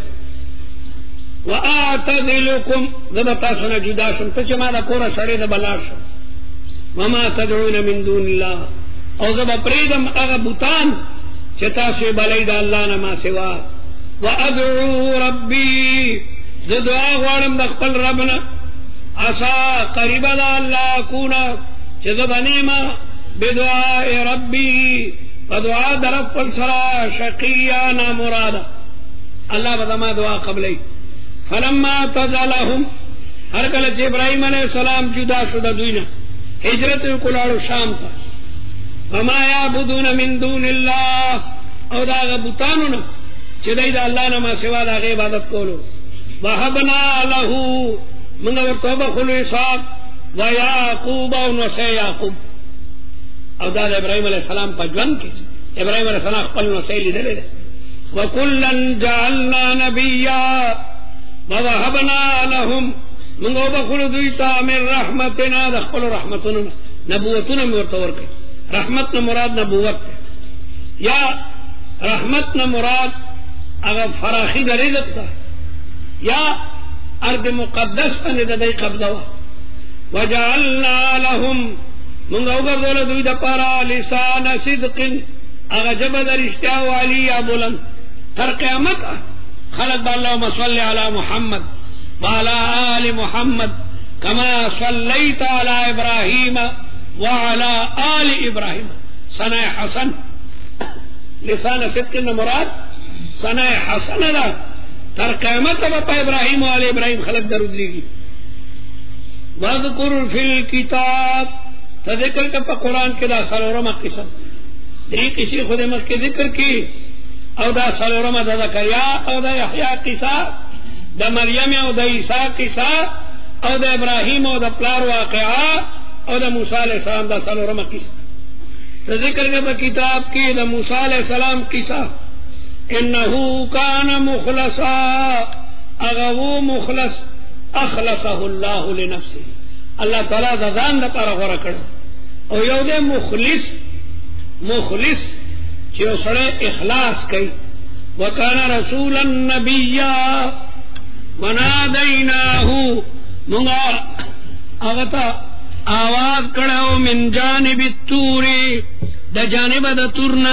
وآتذلکم زبتا سنا جدا شم تچ ما دا کورا سڑے دا بلار شم وما تدعون من دون اللہ او زبا پریدم اغا بوتان چتا سوی بلی دا اللہ نما سوا وادعو ربی زدعا غوارم دا قبل ربنا عصا قریب دا اللہ کونا چزبا نیما بدعاء ربی فدعا دا رب پلسرا شقیانا مرادا اللہ بدما دعا قبلی فلما تزلهم ہر کلچ ابراہیم علیہ السلام جدا شدہ دوینا ہجرت کلاڑو شام تا وما یعبدون من دون اللہ او دا غبطانونا چدائی دا اللہ نما سوا دا غی عبادت کولو وحبنا لہو منگا ورطوبہ خلو اسحاق و یاقوب و نسے یاقوب او دا دا ابراہیم علیہ السلام پا جوان کی ابراہیم علیہ السلام قبل نسے لی دلے دے وکلن جعلنا نبیّا ووهبنا لهم من بخل دویتا من رحمتنا دخل رحمتنا نبوتنا مرتور کے رحمتنا مراد نبوت یا رحمتنا مراد اگر فراخی دا رزق تا یا ارض مقدس پا ندائی قبضوا وجعلنا لهم من اوگر دول دویتا پارا لسان صدق اگر جبد رشتیا والی یا بلند تر قیامت خلق باللہم صلی علی محمد وعلى آل محمد كما صليت على إبراهيم وعلى آل إبراهيم سنة حسن لسان صدق مراد سنة حسن لا تر قیامت بپا إبراهيم وعلى إبراهيم خلق درود لگی واذکر فی الكتاب تذکر کا پا قرآن کے دا سلورم قسم دی کسی خود مخ کے ذکر کی او دا سلورم دا زکریا او دا یحیاء قصہ دا مریم او دا عیسیٰ قصہ او دا ابراہیم او دا پلار واقعہ او دا موسیٰ علیہ السلام دا سلورم قصہ ذکر کا کتاب کی دا موسیٰ علیہ السلام قصہ انہو کان مخلصا اغوو مخلص اخلصہ اللہ لنفسی اللہ تعالیٰ دا ذان دا پارا غورا کرو او یو دے مخلص مخلص چیو سڑے اخلاص کئی وکانا رسولا نبیا ونادیناہو منگا اغتا آواز کڑاو من جانب التوری دا جانب دا تورنا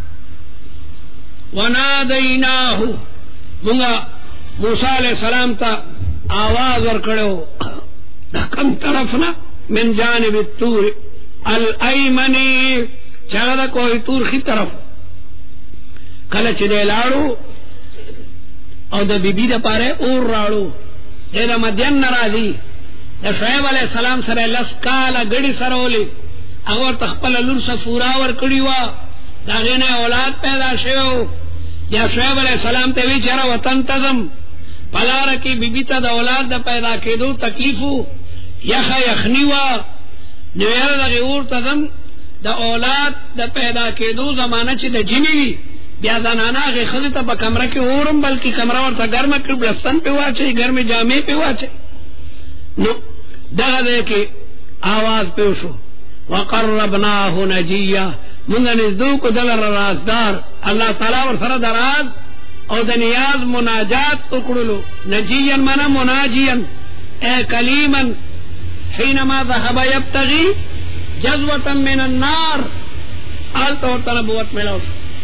ونادیناہو منگا موسیٰ علیہ السلام تا آواز ور کڑاو دا کم طرفنا من جانب التوری الایمنی چاگا دا کوئی تور خی طرف کلچ دے لارو او د بیبی د پاره اور راړو د مدین ناراضي د شعیب علیہ السلام سره لس کاله غړي سره ولي هغه تخپل لور صفورا ور کړی وا داغه نه اولاد پیدا شو یا شعیب علیہ السلام ته وی چر وطن تزم پلار کی بیبی ته د اولاد د پیدا کېدو تکلیفو یخ یخنی وا نو یاره دغه اور تزم د اولاد د پیدا کېدو زمانہ چې د جمی وی بیا زنانا هغه خزه ته په کمره کې اورم بلکې کمره ورته ګرمه کړ بلستان په واچي ګرمه جامې په واچي نو دغه دې کې आवाज په شو وقربناه نجيا من نزدو کو دل رازدار الله تعالی ور سره دراز او د نیاز مناجات وکړلو نجيا معنا مناجيا اي کلیما حينما ذهب يبتغي جزوة من النار آلت و تنبوت ملو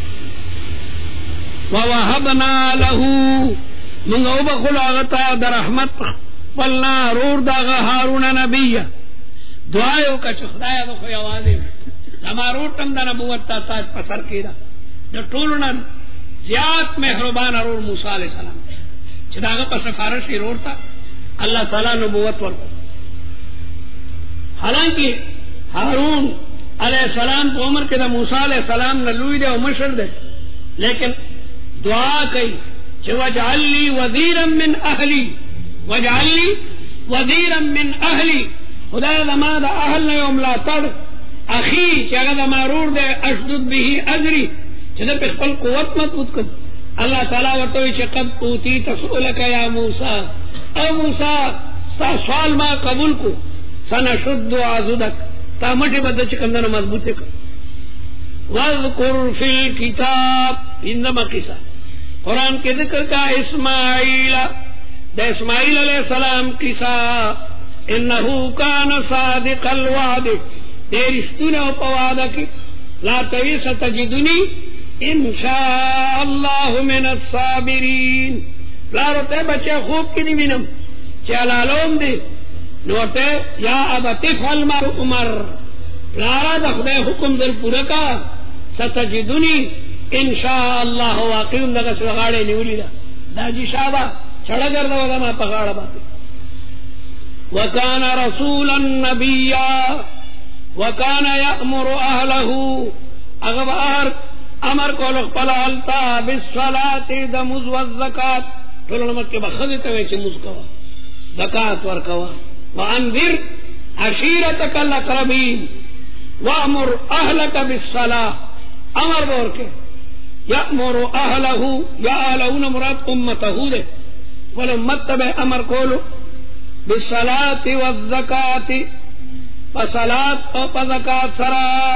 ووهبنا له من او بخل آغتا در رحمت قبلنا رور داغ هارون نبی دعایو کا چخدایا دو خوی آوازی لما رور تم دا نبوت تا تاج پسر کی دا دا طولنا زیاد محربان رور موسیٰ علیہ السلام چھ داغا پا سفارشی رور تا اللہ تعالی نبوت ورکو حالانکہ ہارون علیہ السلام کو عمر کے دا موسیٰ علیہ السلام نلوی دے و مشر دے لیکن دعا کئی کہ وجعل لی وزیرا من اہلی وجعل لی وزیرا من اہلی خدا دما دا اہل نیوم لا تر اخی چاگا دا مارور دے اشدد بھی ازری چاگا پہ خپل قوت مت متکن اللہ تعالیٰ ورطوی چا قد اوتی تسولک یا موسیٰ او موسیٰ ستا سوال ما قبول کو سنشد عزدک تا مٹی بدل چکندن مضبوطے کر وَذْكُرْ فِي الْكِتَابِ اندما قصہ قرآن کے ذکر کا اسماعیل دا اسماعیل علیہ السلام قصہ انہو کان صادق الوعد تیرشتون و پوادہ کی لا تویس تجدنی انشاءاللہ من الصابرین لارو تے بچے خوب کی دیوینم چلالوم دی نوتے یا ابتفعل ما عمر لارا دخدے حکم در پورا کا ستجدنی انشاءاللہ واقعون دغا سلغاڑے نیولی دا دا جی شابا چھڑا گردہ ودا ما پغاڑا باتے وکان رسولا نبیا وکان یأمر اہلہو اغب آر امر کو لغ پلالتا بالصلاة دا مز والزکاة پھر مکہ بخدتا ویچے مز کوا زکاة ورکوا وانذر عشیرتک الاقربین وامر اہلک بالصلاة امر بور کے یأمر اہلہو یا اہلہون مراد امتہو دے ولمت تبع امر کولو بالصلاة والزکاة فصلاة او فزکاة سرا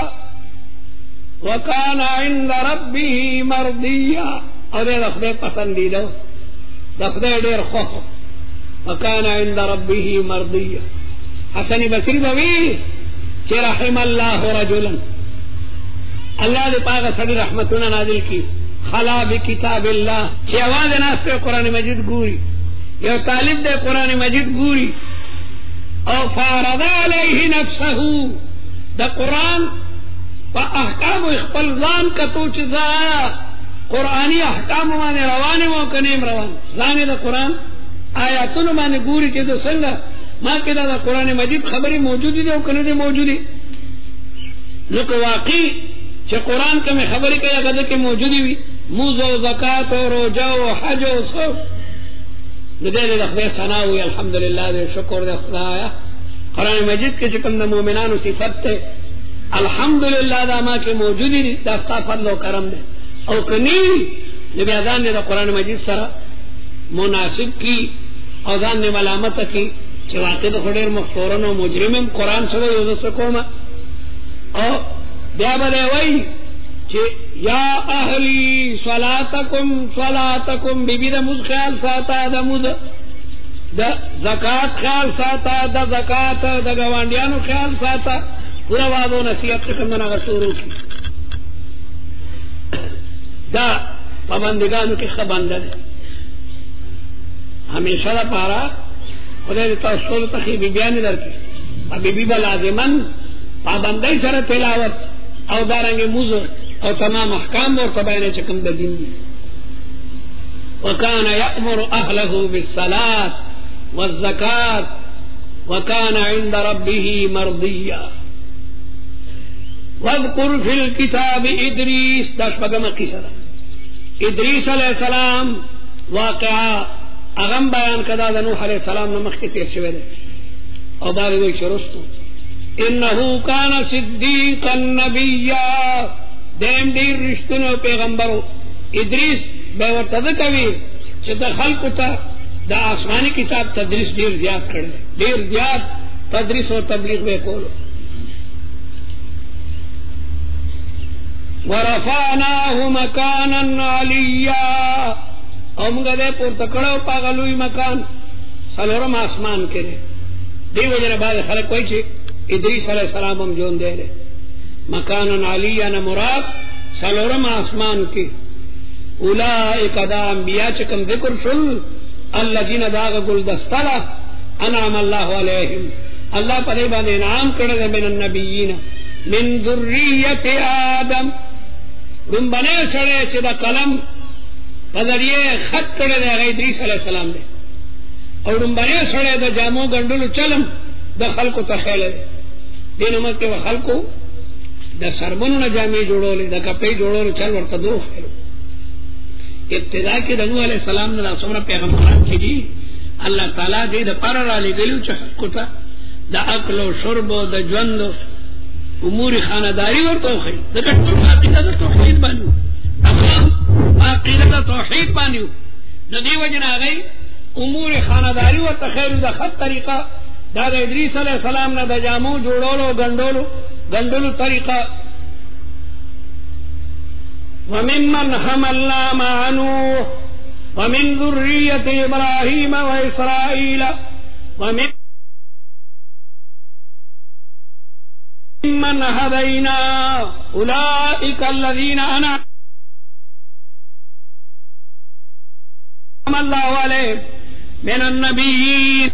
وکان عند ربه مرضیا اور دے دخدے پسندیدو دخدے دیر خوخ وکان عند ربه مرضیا حسن بصری بوی چی رحم اللہ رجلا اللہ دے پاگا سڑی رحمتنا نازل کی خلا بکتاب اللہ چی آواز ناس پہ قرآن مجید گوری یو طالب دے قرآن مجید گوری او فارض علیہ نفسہو دا قرآن پا احکام اخپل زان کتو چیزا آیا قرآنی احکام مانے روانے موکنیم روان زانے دا قرآن آیاتون مانے گوری چی دا سنگا ما کدا دا قرآن مجید خبری موجودی دے او کنے دے موجودی لیکن واقعی چی قرآن کا میں خبری کیا گدا کہ موجودی بھی موز و زکاة و روجہ و حج و صف ندے دے دخدے ثناء ہوئی الحمدللہ دے شکر دے خدا آیا قرآن مجید کے چکم دا مومنان و صفت تے الحمدللہ دا ما کے موجودی دی دا ستا فضل و کرم دے او کنی نبی ازان دے دا قرآن مجید سرا مناسب کی ازان نے ملامت کی چی واقع دا خودیر مخصورن و مجرمم قرآن سره یوزا سکوما او بیا بدے وی چی یا اہلی صلاتکم صلاتکم بی بی دا مز خیال ساتا دا مز دا زکاة خیال ساتا دا زکاة دا گوانڈیانو خیال ساتا پورا وعدو نصیحت قسم دنا غصورو کی دا پابندگانو کی خباندن ہمیشہ دا پارا خدای تاسو ته بی بیان درکې بی بی لازمن پابندۍ سره تلاوت او دارنګ موزه او تمام احکام ورته بیان چې کوم د دین دي وكان يأمر أهله بالصلاة والزكاة وكان عند ربه مرضيا. واذكر في الكتاب إدريس، داش بگم قصة إدريس علیہ السلام واقعا اغم بیان کدا د نوح علیہ السلام نمخ کی تیر شوه ده او داری وی شرستو انه کان صدیقا نبیا، دیم دیر رشتونو پیغمبرو. ادریس بے ورتد کوي چې د خلقو ته د آسمانی کتاب تدریس ډیر زیات کړل، ډیر زیات تدریس او تبلیغ به کولو. ورفعناه مکانا علیا، او موږ دې پورته کړو په غلوی مکان څلورم آسمان کې دی. دی وجه بعد خلک وایي چې ادریس علیہ السلام هم جون دی مکانا علیا نه مراد څلورم آسمان کې. اولئک دا انبیاء چې کوم ذکر شول الذین داغ گلدستلا انعم الله علیہم، الله په دې باندې انعام کړی دی من النبیین من ذریه آدم، رنبنے سڑے چې دا قلم په ذریعه خط کړی دی هغه ادریس علیہ السلام دی، او رنبنے سڑے دا جامو ګنډلو چلم د خلقو ته خیل دی. دین امت کې خلقو د سرمنو نه جامې جوړولې، د کپړې جوړولو چل ورته درو خیلو. ابتدا کې د نوح علیہ السلام نه څومره پیغمبران چې دي الله تعالی دې د پر را لګلو چې حق ته د اکل او شرب او د ژوند امور خانداری ورته خي د کټو عقیده د توحید باندې تمام عقیده د توحید باندې د دې وجنه غي امور خانداری ورته خیر د خط طریقه دا د ادریس علیہ السلام نه د جامو جوړولو غندولو غندولو طریقه. وممن حملنا مع نوح ومن ذرية إبراهيم وإسرائيل وممن هدينا أولئك الذين أنعم الله عليهم من النبيين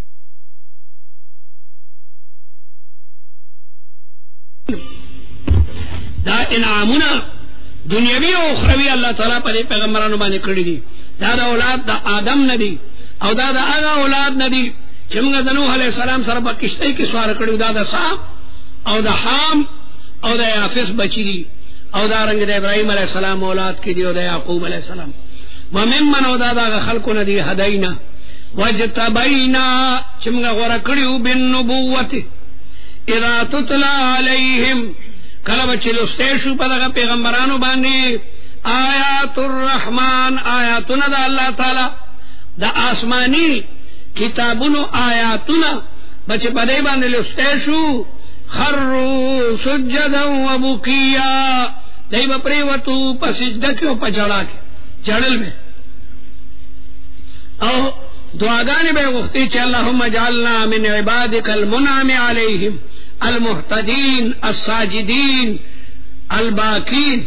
دا انعامنا دنیاوی او اخروی اللہ تعالیٰ پر پیغمبرانو باندې کړی دي. دا د اولاد د آدم ندی او دا د هغه اولاد ندی چې موږ د نوح علیہ السلام سره په کشتی کې سوار کړو. دا د صام او د حام او د یافس بچی دي، او دا رنګ د ابراهیم علیہ السلام اولاد کې دي او د یعقوب علیہ السلام. وممن او دا د خلقو ندی هدینا وجتبینا چې موږ غوړه کړیو بالنبوت اذا تتلى عليهم کله بچی لستیشو پا دغا پیغمبرانو باندی آیات الرحمن آیاتنا دا اللہ تعالی دا آسمانی کتابونو آیاتنا بچی پا دی باندی لستیشو خرو سجدا و بکیا دی با پریوتو پا سجدکی و پا جڑا کی جڑل میں او دعاگانی بے وقتی چا اللہم جعلنا من عبادک المنعم علیہم المحتدین الساجدین الباکین.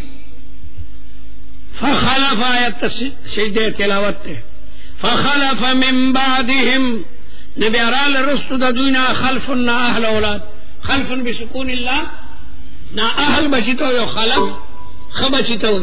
فخلف آیت سجدے تلاوت تے فخلف من بعدهم نبی ارال رست ددونا خلف نا اہل اولاد، خلف بسکون اللہ نا اہل بچیتو یو خلف خبچیتو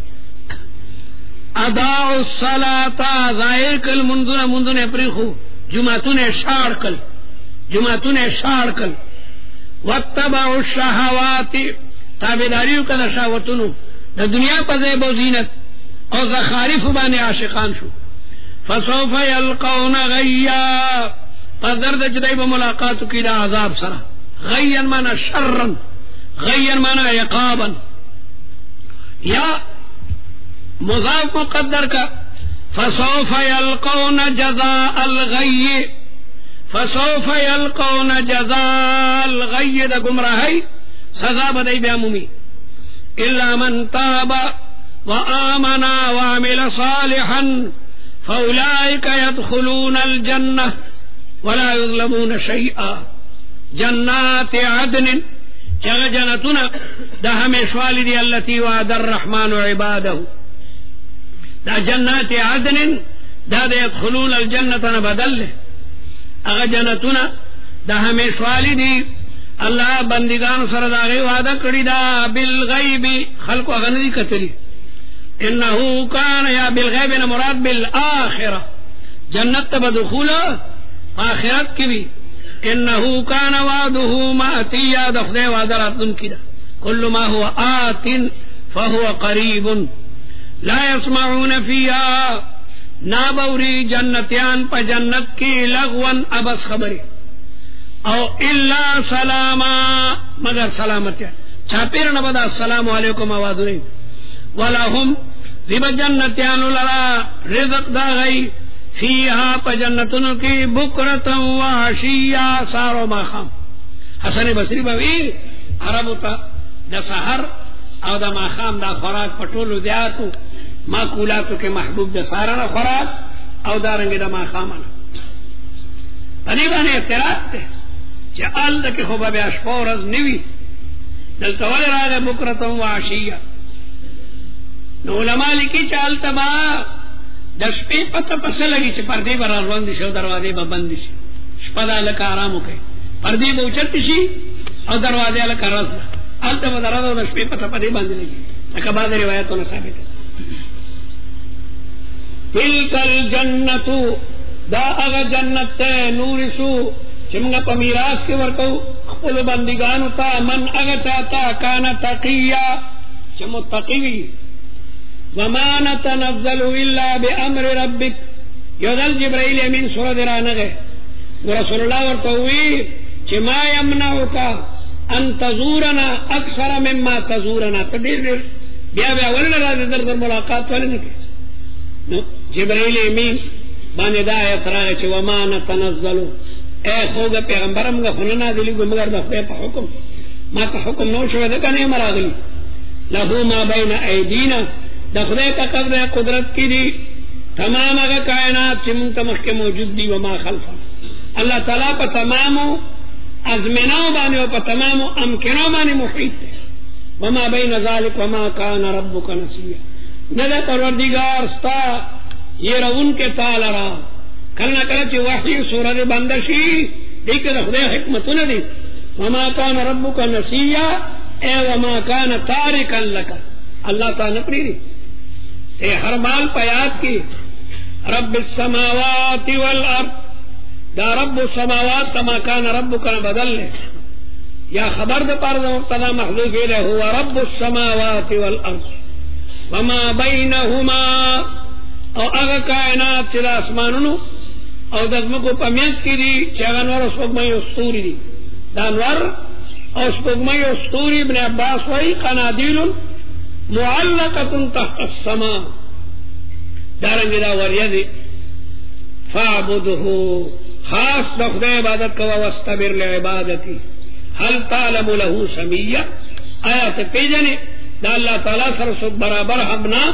اداؤ الصلاة ظاہر کل منذن منذن پریخو جمعتون شاڑ کل جمعتون شاڑ کل واتبعوا الشهوات تابعداریو کده شهوتونو د دنیا په ځای بو زینت او زخارف باندې عاشقان شو. فسوف يلقون غيا پدر د جدای په ملاقات کې د عذاب سره غيا معنا شرا غيا معنا عقابا یا مضاف مقدر کا فسوف يلقون جزاء الغي فسوف يلقون جزاء الغي دا گمراہی سزا بدئی بیامومی الا من تاب وآمنا وعمل صالحا فاولئك يدخلون الجنة ولا يظلمون شيئا. جنات عدن چغ جنتنا دا ہمیشوالی دی اللتی وعد الرحمن عباده دا جنات عدن دا دا يدخلون الجنة نبدل لے اغا جنتنا دا ہمیشوالی دی اللہ بندگان سر دا غی وعدہ کری دا بالغیب خلق اغا ندی کتری इन्नहु कान या बिलगैब न मुराद बिलआखिरा जन्नत तब दुखूल आखिरत की भी इन्नहु कान वादुहु मातिया दखदे वादरात मुमकिन कुल्लु मा हुवा आतिन फहुवा करीबुन ला यस्माऊन फिहा ना बौरी जन्नतियान प जन्नत की लगवन अबस खबरी और इल्ला सलामा मगर सलामतिया छापेर न बदा अस्सलामु अलैकुम आवाज़ नहीं वलहुम रिब जन्नतियान लरा रिज़्क़ दा गई फीहा प जन्नतुन की बुकरतन व अशिया सारो माखाम हसन बसरी बवी अरबता द सहर और द माखाम दा खुराक पटोलो दियातु माकूलातु के महबूब द सारा खुराक और दारंगे द माखामना तनीबाने इत्तरात थे चाल द के खुबा बेअशपोरज निवी दल तवल राग बुकरतन व अशिया नो उलमा लिखी चाल तबा दस पे पता पस लगी चे पर्दे पर बंदिश और दरवाजे पर बंदिश शपदा लका आराम के पर्दे पर उचरती और दरवाजे लका रस अल तब दरवाजा दस पे पता पदे बांध लगी बाद रिवायतों ने साबित है तिलकल जन्नतु दा अग जन्नत नूरिसु चिमंगा पमीरास के वर्को खुद बंदिगान था मन अग चाहता काना तकिया चमो तकीवी वमा नतनज़्ज़लु इल्ला बिअम्रि रब्बिक योदल जिब्राइल अमीन सूरत राना गए रसूलुल्लाह वर्को हुई कि मा यमनउका अन तज़ूरना अक्सर मिम्मा तज़ूरना तदीर बिया बिया वरना राज दर दर मुलाकात वाले ने जिब्राइल अमीन बाने दा आयत रागे चे वमा नतनज़्ज़लु ए खोगा पैगंबरम गा खुनना दिली गो मगर दफे पे हुक्म मा का हुक्म नो शवे द कने मरागली लहू मा बैन ऐदीना दखदे का कब्र कुदरत की दी तमाम अगर कायनात चिमुं तमख के मौजूद दी वमा खल्फा अल्लाह ताला पर तमामो अजमेनाओ बाने पर तमामो अमकिनो बाने मुहीत है वमा बैन ज़ालिक वमा कान रब्बुका नसिया नदा परवरदिगार स्ता ये रउन के तालरा कलना कल ची वही सूरत बंदशी देख रखदे हिकमतुन दी वमा कान रब्बुका नसिया ए वमा कान तारिकन लका अल्लाह ताला प्रीरी ए हर माल पयात की रब्बिस समावाति वल अर्द दा रब्बुस समावात कमा कान रब्बुका बदल ले या खबर दे पर मुब्तदा महज़ूफ है हुवा रब्बुस समावाति वल अर्द वमा बैनहुमा और अगर कायनात चिरा आसमानुनु और दसम को पमियत की दी चगनवर सुगमई उस्तूरी दी दानवर और सुगमई उस्तूरी इब्न अब्बास वही कनादीलुन मुअल्लक़तुन तहत अस्समा दारंगिदा वरियदी फाबुदहु खास दखदे इबादत का वस्तबिर लिइबादती हल तालमु लहू समिया आयत पेजने दा अल्लाह ताला सर सुख बराबर हमना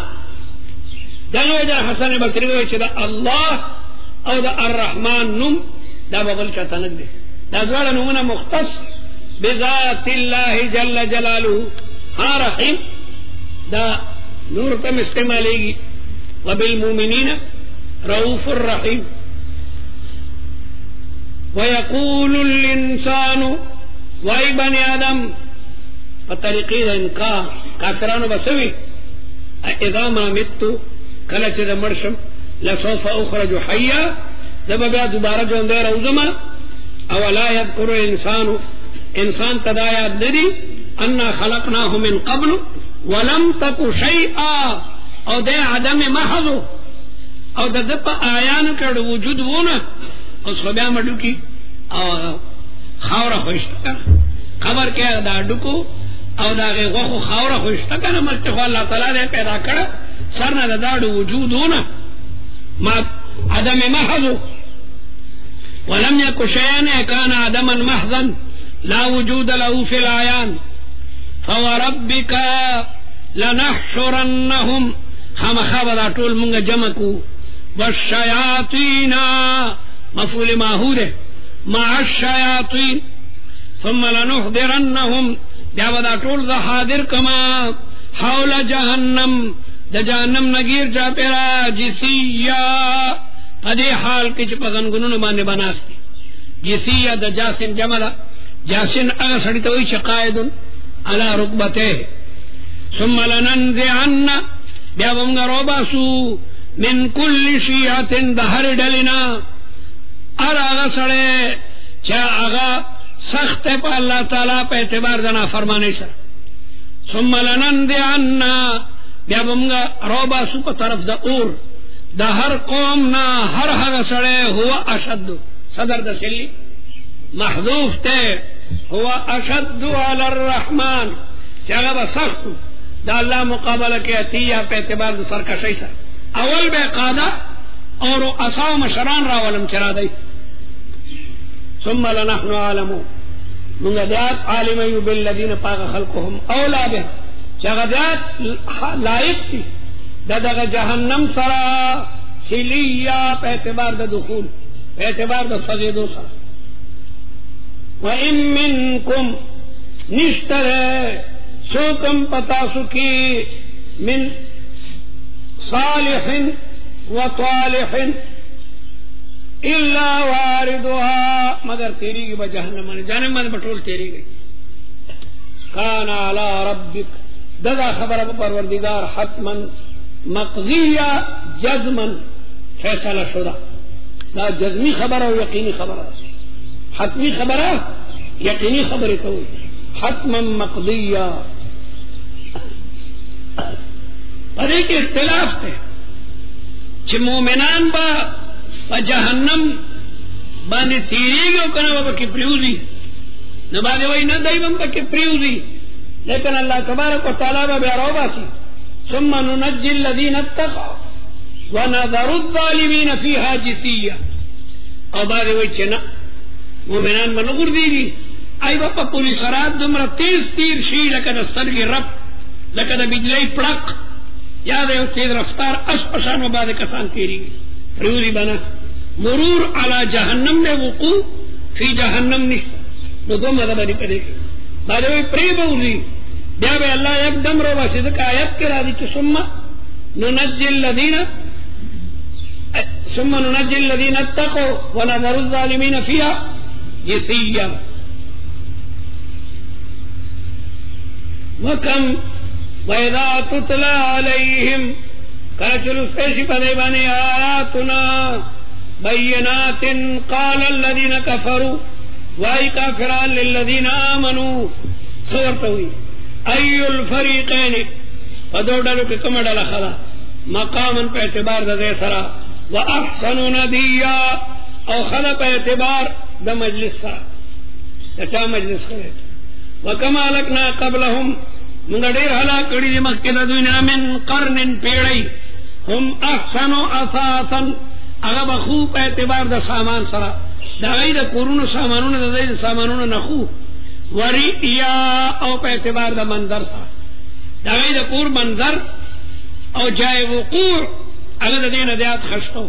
दनो जरा हसन बसरी को चला अल्लाह और दा अर्रहमान नुम दा बबल चतनक दे दा द्वारा नुमना मुख्तस बिज़ातिल्लाहि जल्ल जलालुहु हाँ रहीम दा नूर तम इस्तेमालेगी वबिल मुमिनीन रऊफुर रहीम वयक़ूलुल इंसानु वाई बने आदम तरीक़े इनकार काफिरानो बसवी इज़ा मा मित्तु कल चे मरशम लसौफ उखरजु हय्या जब बया दोबारा जो अंदर औजमा अवला यज़कुरु इंसानु इंसान तदाया दरी अन्ना खलकनाहु मिन क़ब्ल वलम तकु शैआ और दे आदम महज़ और दप आयान कर वजूद वो ना उसको ब्या मडू की और खावरा खुशता खबर क्या दा डुको और दागे वो खावरा खुशता का मत अल्लाह ताला ने पैदा कर सरना दाडू वजूद हो ना मा आदम महज़ वलम यकु शैअन कान आदमन महज़न ला वजूद लहू फिल आयान फवरब्बिका लनहशुरन्नहुम हम खबरा टोल मुंगा जमकू वश्शयातीना मफूल माहूद माअश्शयातीन ثم لنحضرنهم دعوة टोल दा हादिर कमा हौल जहन्नम द जहन्नम नगीर जा पेरा जिसिया अदे हाल के पगन गुनु माने बनास्ती जिसिया द जासिन जमला जासिन अगर सड़ी तो शकायदुन अला रुकबते ثم لننزعن بیا بمگا روباسو من کل شیعتن دہر ڈلنا ار آغا سڑے چا آغا سخت پا اللہ تعالیٰ پہ اعتبار دنا فرمانے سر ثم لنندعنا بیا بمگا روباسو پا طرف دا اور دا ہر قوم نا ہر ہر سڑے ہوا اشد صدر دا سلی محذوف تے ہوا اشد علی الرحمن چاگا با سخت دا اللہ مقابلہ کے عطیہ پہ اعتبار دا سرکشی سر اول بے قادہ اور اصاو مشران راولم چرا دی ثم لنحن عالمو منگا دیات عالمیو بالذین پاک خلقهم اولا بے چاگا دیات لائق تی دا دا جہنم سرا سلیہ پہ اعتبار دا دخول پہ اعتبار دا فضیدو سرا وَإِن مِّنكُمْ نِشْتَرَ سوکم پتاسو کی من صالح و طالح الا واردها مگر تیری گی با جہنم جہنم من بطول تیری گئی کان علی ربک ددا خبر پروردگار حتما مقضیہ جزما فیصلہ شدہ دا جزمی خبر و یقینی خبر حتمی خبر یقینی خبر تو حتما مقضیہ پر ایک اختلاف تے چھ مومنان با با جہنم بانے تیری گو کنا با کی پریوزی نبادے وی ندائیم با کی پریوزی لیکن اللہ تبارک و تعالیٰ با بیارو باسی ثم ننجی الذین اتقوا ونذر الظالمین فیہا جثیہ او بادے وی چھ نا مومنان با نگر دی دی آئی با پولی سرات دمرا تیز تیر شی لکا دستر کی رب لکا دا بجلی پڑک یاد ہے تیز رفتار اس پشان و بعد کسان تیری گئی پریوری بنا مرور علی جہنم نے وقوع فی جہنم نہیں نو دو مذہبہ نہیں پڑے گی بعد وی پری بوزی بیا بے اللہ یک دم رو باسی دکا آیت کے راضی چی سمم ننجی الذین ثم ننجی الذین اتقوا ونذر الظالمین فیہا جثیہ وکم وَإِذَا تُتْلَى عَلَيْهِمْ كَرَچُلُ سَيْشِ پَدَيْبَانِ آيَاتُنَا بَيِّنَاتٍ قَالَ الَّذِينَ كَفَرُوا وَأَيْ كَافِرَانْ لِلَّذِينَ آمَنُوا صورتوی أَيُّ الْفَرِيقَيْنِ فَدَوْ ڈالو کہ کم ڈالا خدا مقاماً پہ اعتبار دا دے سرا وَأَحْسَنُ نَدِيًّا او خدا پہ اعتبار دا مجلس سرا چچا مجلس کرے وَكَمَا لَكْنَا قَبْلَهُمْ منگا دیر حلا کڑی دی مکہ دا دنیا من قرن پیڑی ہم احسنو اساسا اگا بخوب اعتبار دا سامان سرا دا غی دا قرون سامانون دا دا سامانون نخو ورئیا او پہ اعتبار دا منظر سرا دا غی دا قور منظر او جائے وقوع اگا دا دین دیات خشتو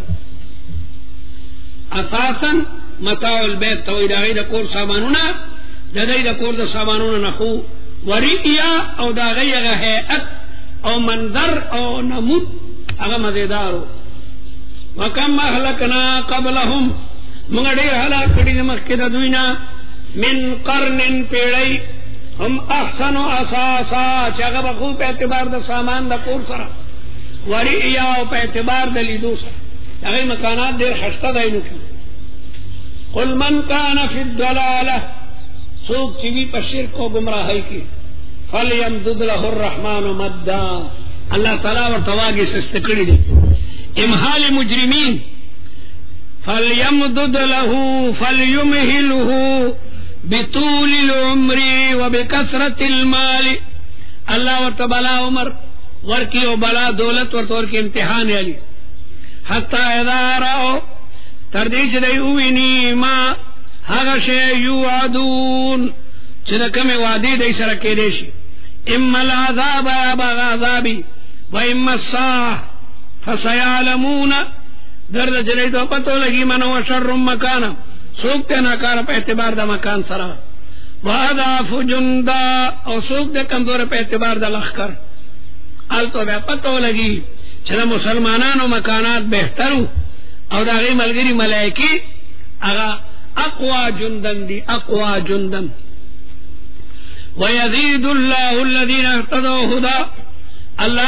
اساسا متاع البیت توی دا غی دا قور سامانون دا دا دا قور دا سامانون نخو ورئیا او دا غی اگا حیعت او منظر او نمود اگا مزیدارو وکم احلکنا قبلهم منگا دیر حلاک کڑی دمخی دا دوینا من قرن پیڑی ہم احسن و اساسا چاگا بخو پہ اعتبار دا سامان دا کور سرا ورئیا او پہ اعتبار دا لیدو سرا اگی مکانات دیر خشتا دائنو کی قل من کان فی الدلالہ سوک چیوی پر شرک و گمراہی کی فَلْيَمْدُدْ لَهُ الرَّحْمَانُ مَدَّا اللہ تعالیٰ اور تواگی سستکڑی دی امحال مجرمین فَلْيَمْدُدْ لَهُ فَلْيُمْهِلُهُ بِطُولِ الْعُمْرِ وَبِكَثْرَةِ الْمَالِ اللہ اور تبلا عمر ورکی و بلا دولت اور طور کے امتحان علی حتی اذا راؤ تردیج دی اوینی ما حغش یوعدون چنہ کم وعدی دی سرکے دیشی اما العذاب ابا عذابی و اما الساح فسیعلمون درد جلی تو پتو لگی من و شر مکانا سوکتے ناکارا پہ اعتبار دا مکان سرا و اضعف جندا او سوک دے کمزور پہ اعتبار دا لخکر ال تو بے پتو لگی چنہ مسلمانان و مکانات بہترو او دا غی ملگری ملائکی اگا اقوا جندن دی اقوا جندن وَيَزِيدُ اللَّهُ الَّذِينَ اهْتَدَوْا هُدًى اللہ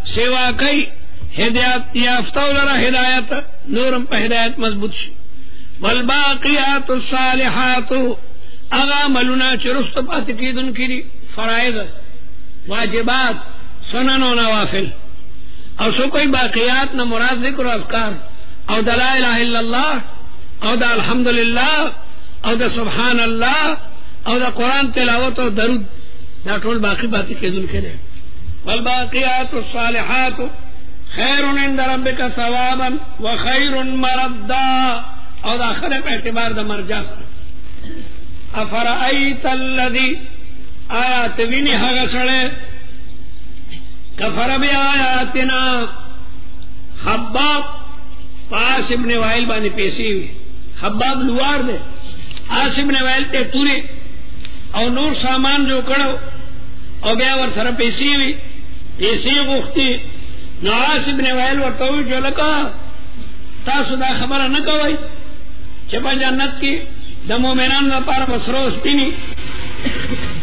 सेवा कई हिदायत याफ्ता लरा हिदायत नूरम पे हिदायत मजबूत शी वल्बाकियात सालिहात अगा मलुना चुरुस्त पात की दुन की फराइज वाजिबात सुनन व नवाफिल और सो कोई बाकियात न मुराद जिक्र अफकार और द ला इलाहा इल्लल्लाह और द अल्हम्दुलिल्लाह और द सुभान अल्लाह और द कुरान तिलावत और दरूद ना टोल बाकी बात के दुन के वल्बाकियात सालिहात खैरुन इंद रब्बिका सवाबन व खैरुन मरद्दा और आखिर पे एतबार द मरजा अफराअयत अल्लज़ी आयात विनि हग सड़े कफर बि आयातिना हब्बाब पास इब्ने वाइल बानी पेशी हुई हब्बाब लुआर दे आस इब्ने वाइल ते तुरे और नूर सामान जो कड़ो और ब्या वर सर पेशी हुई पेशी गुख्ती नवास इब्ने वाइल वर तो जो लका तासुदा खबर न कवई चपा जन्नत की दमो मेनान न पार बसरोस पीनी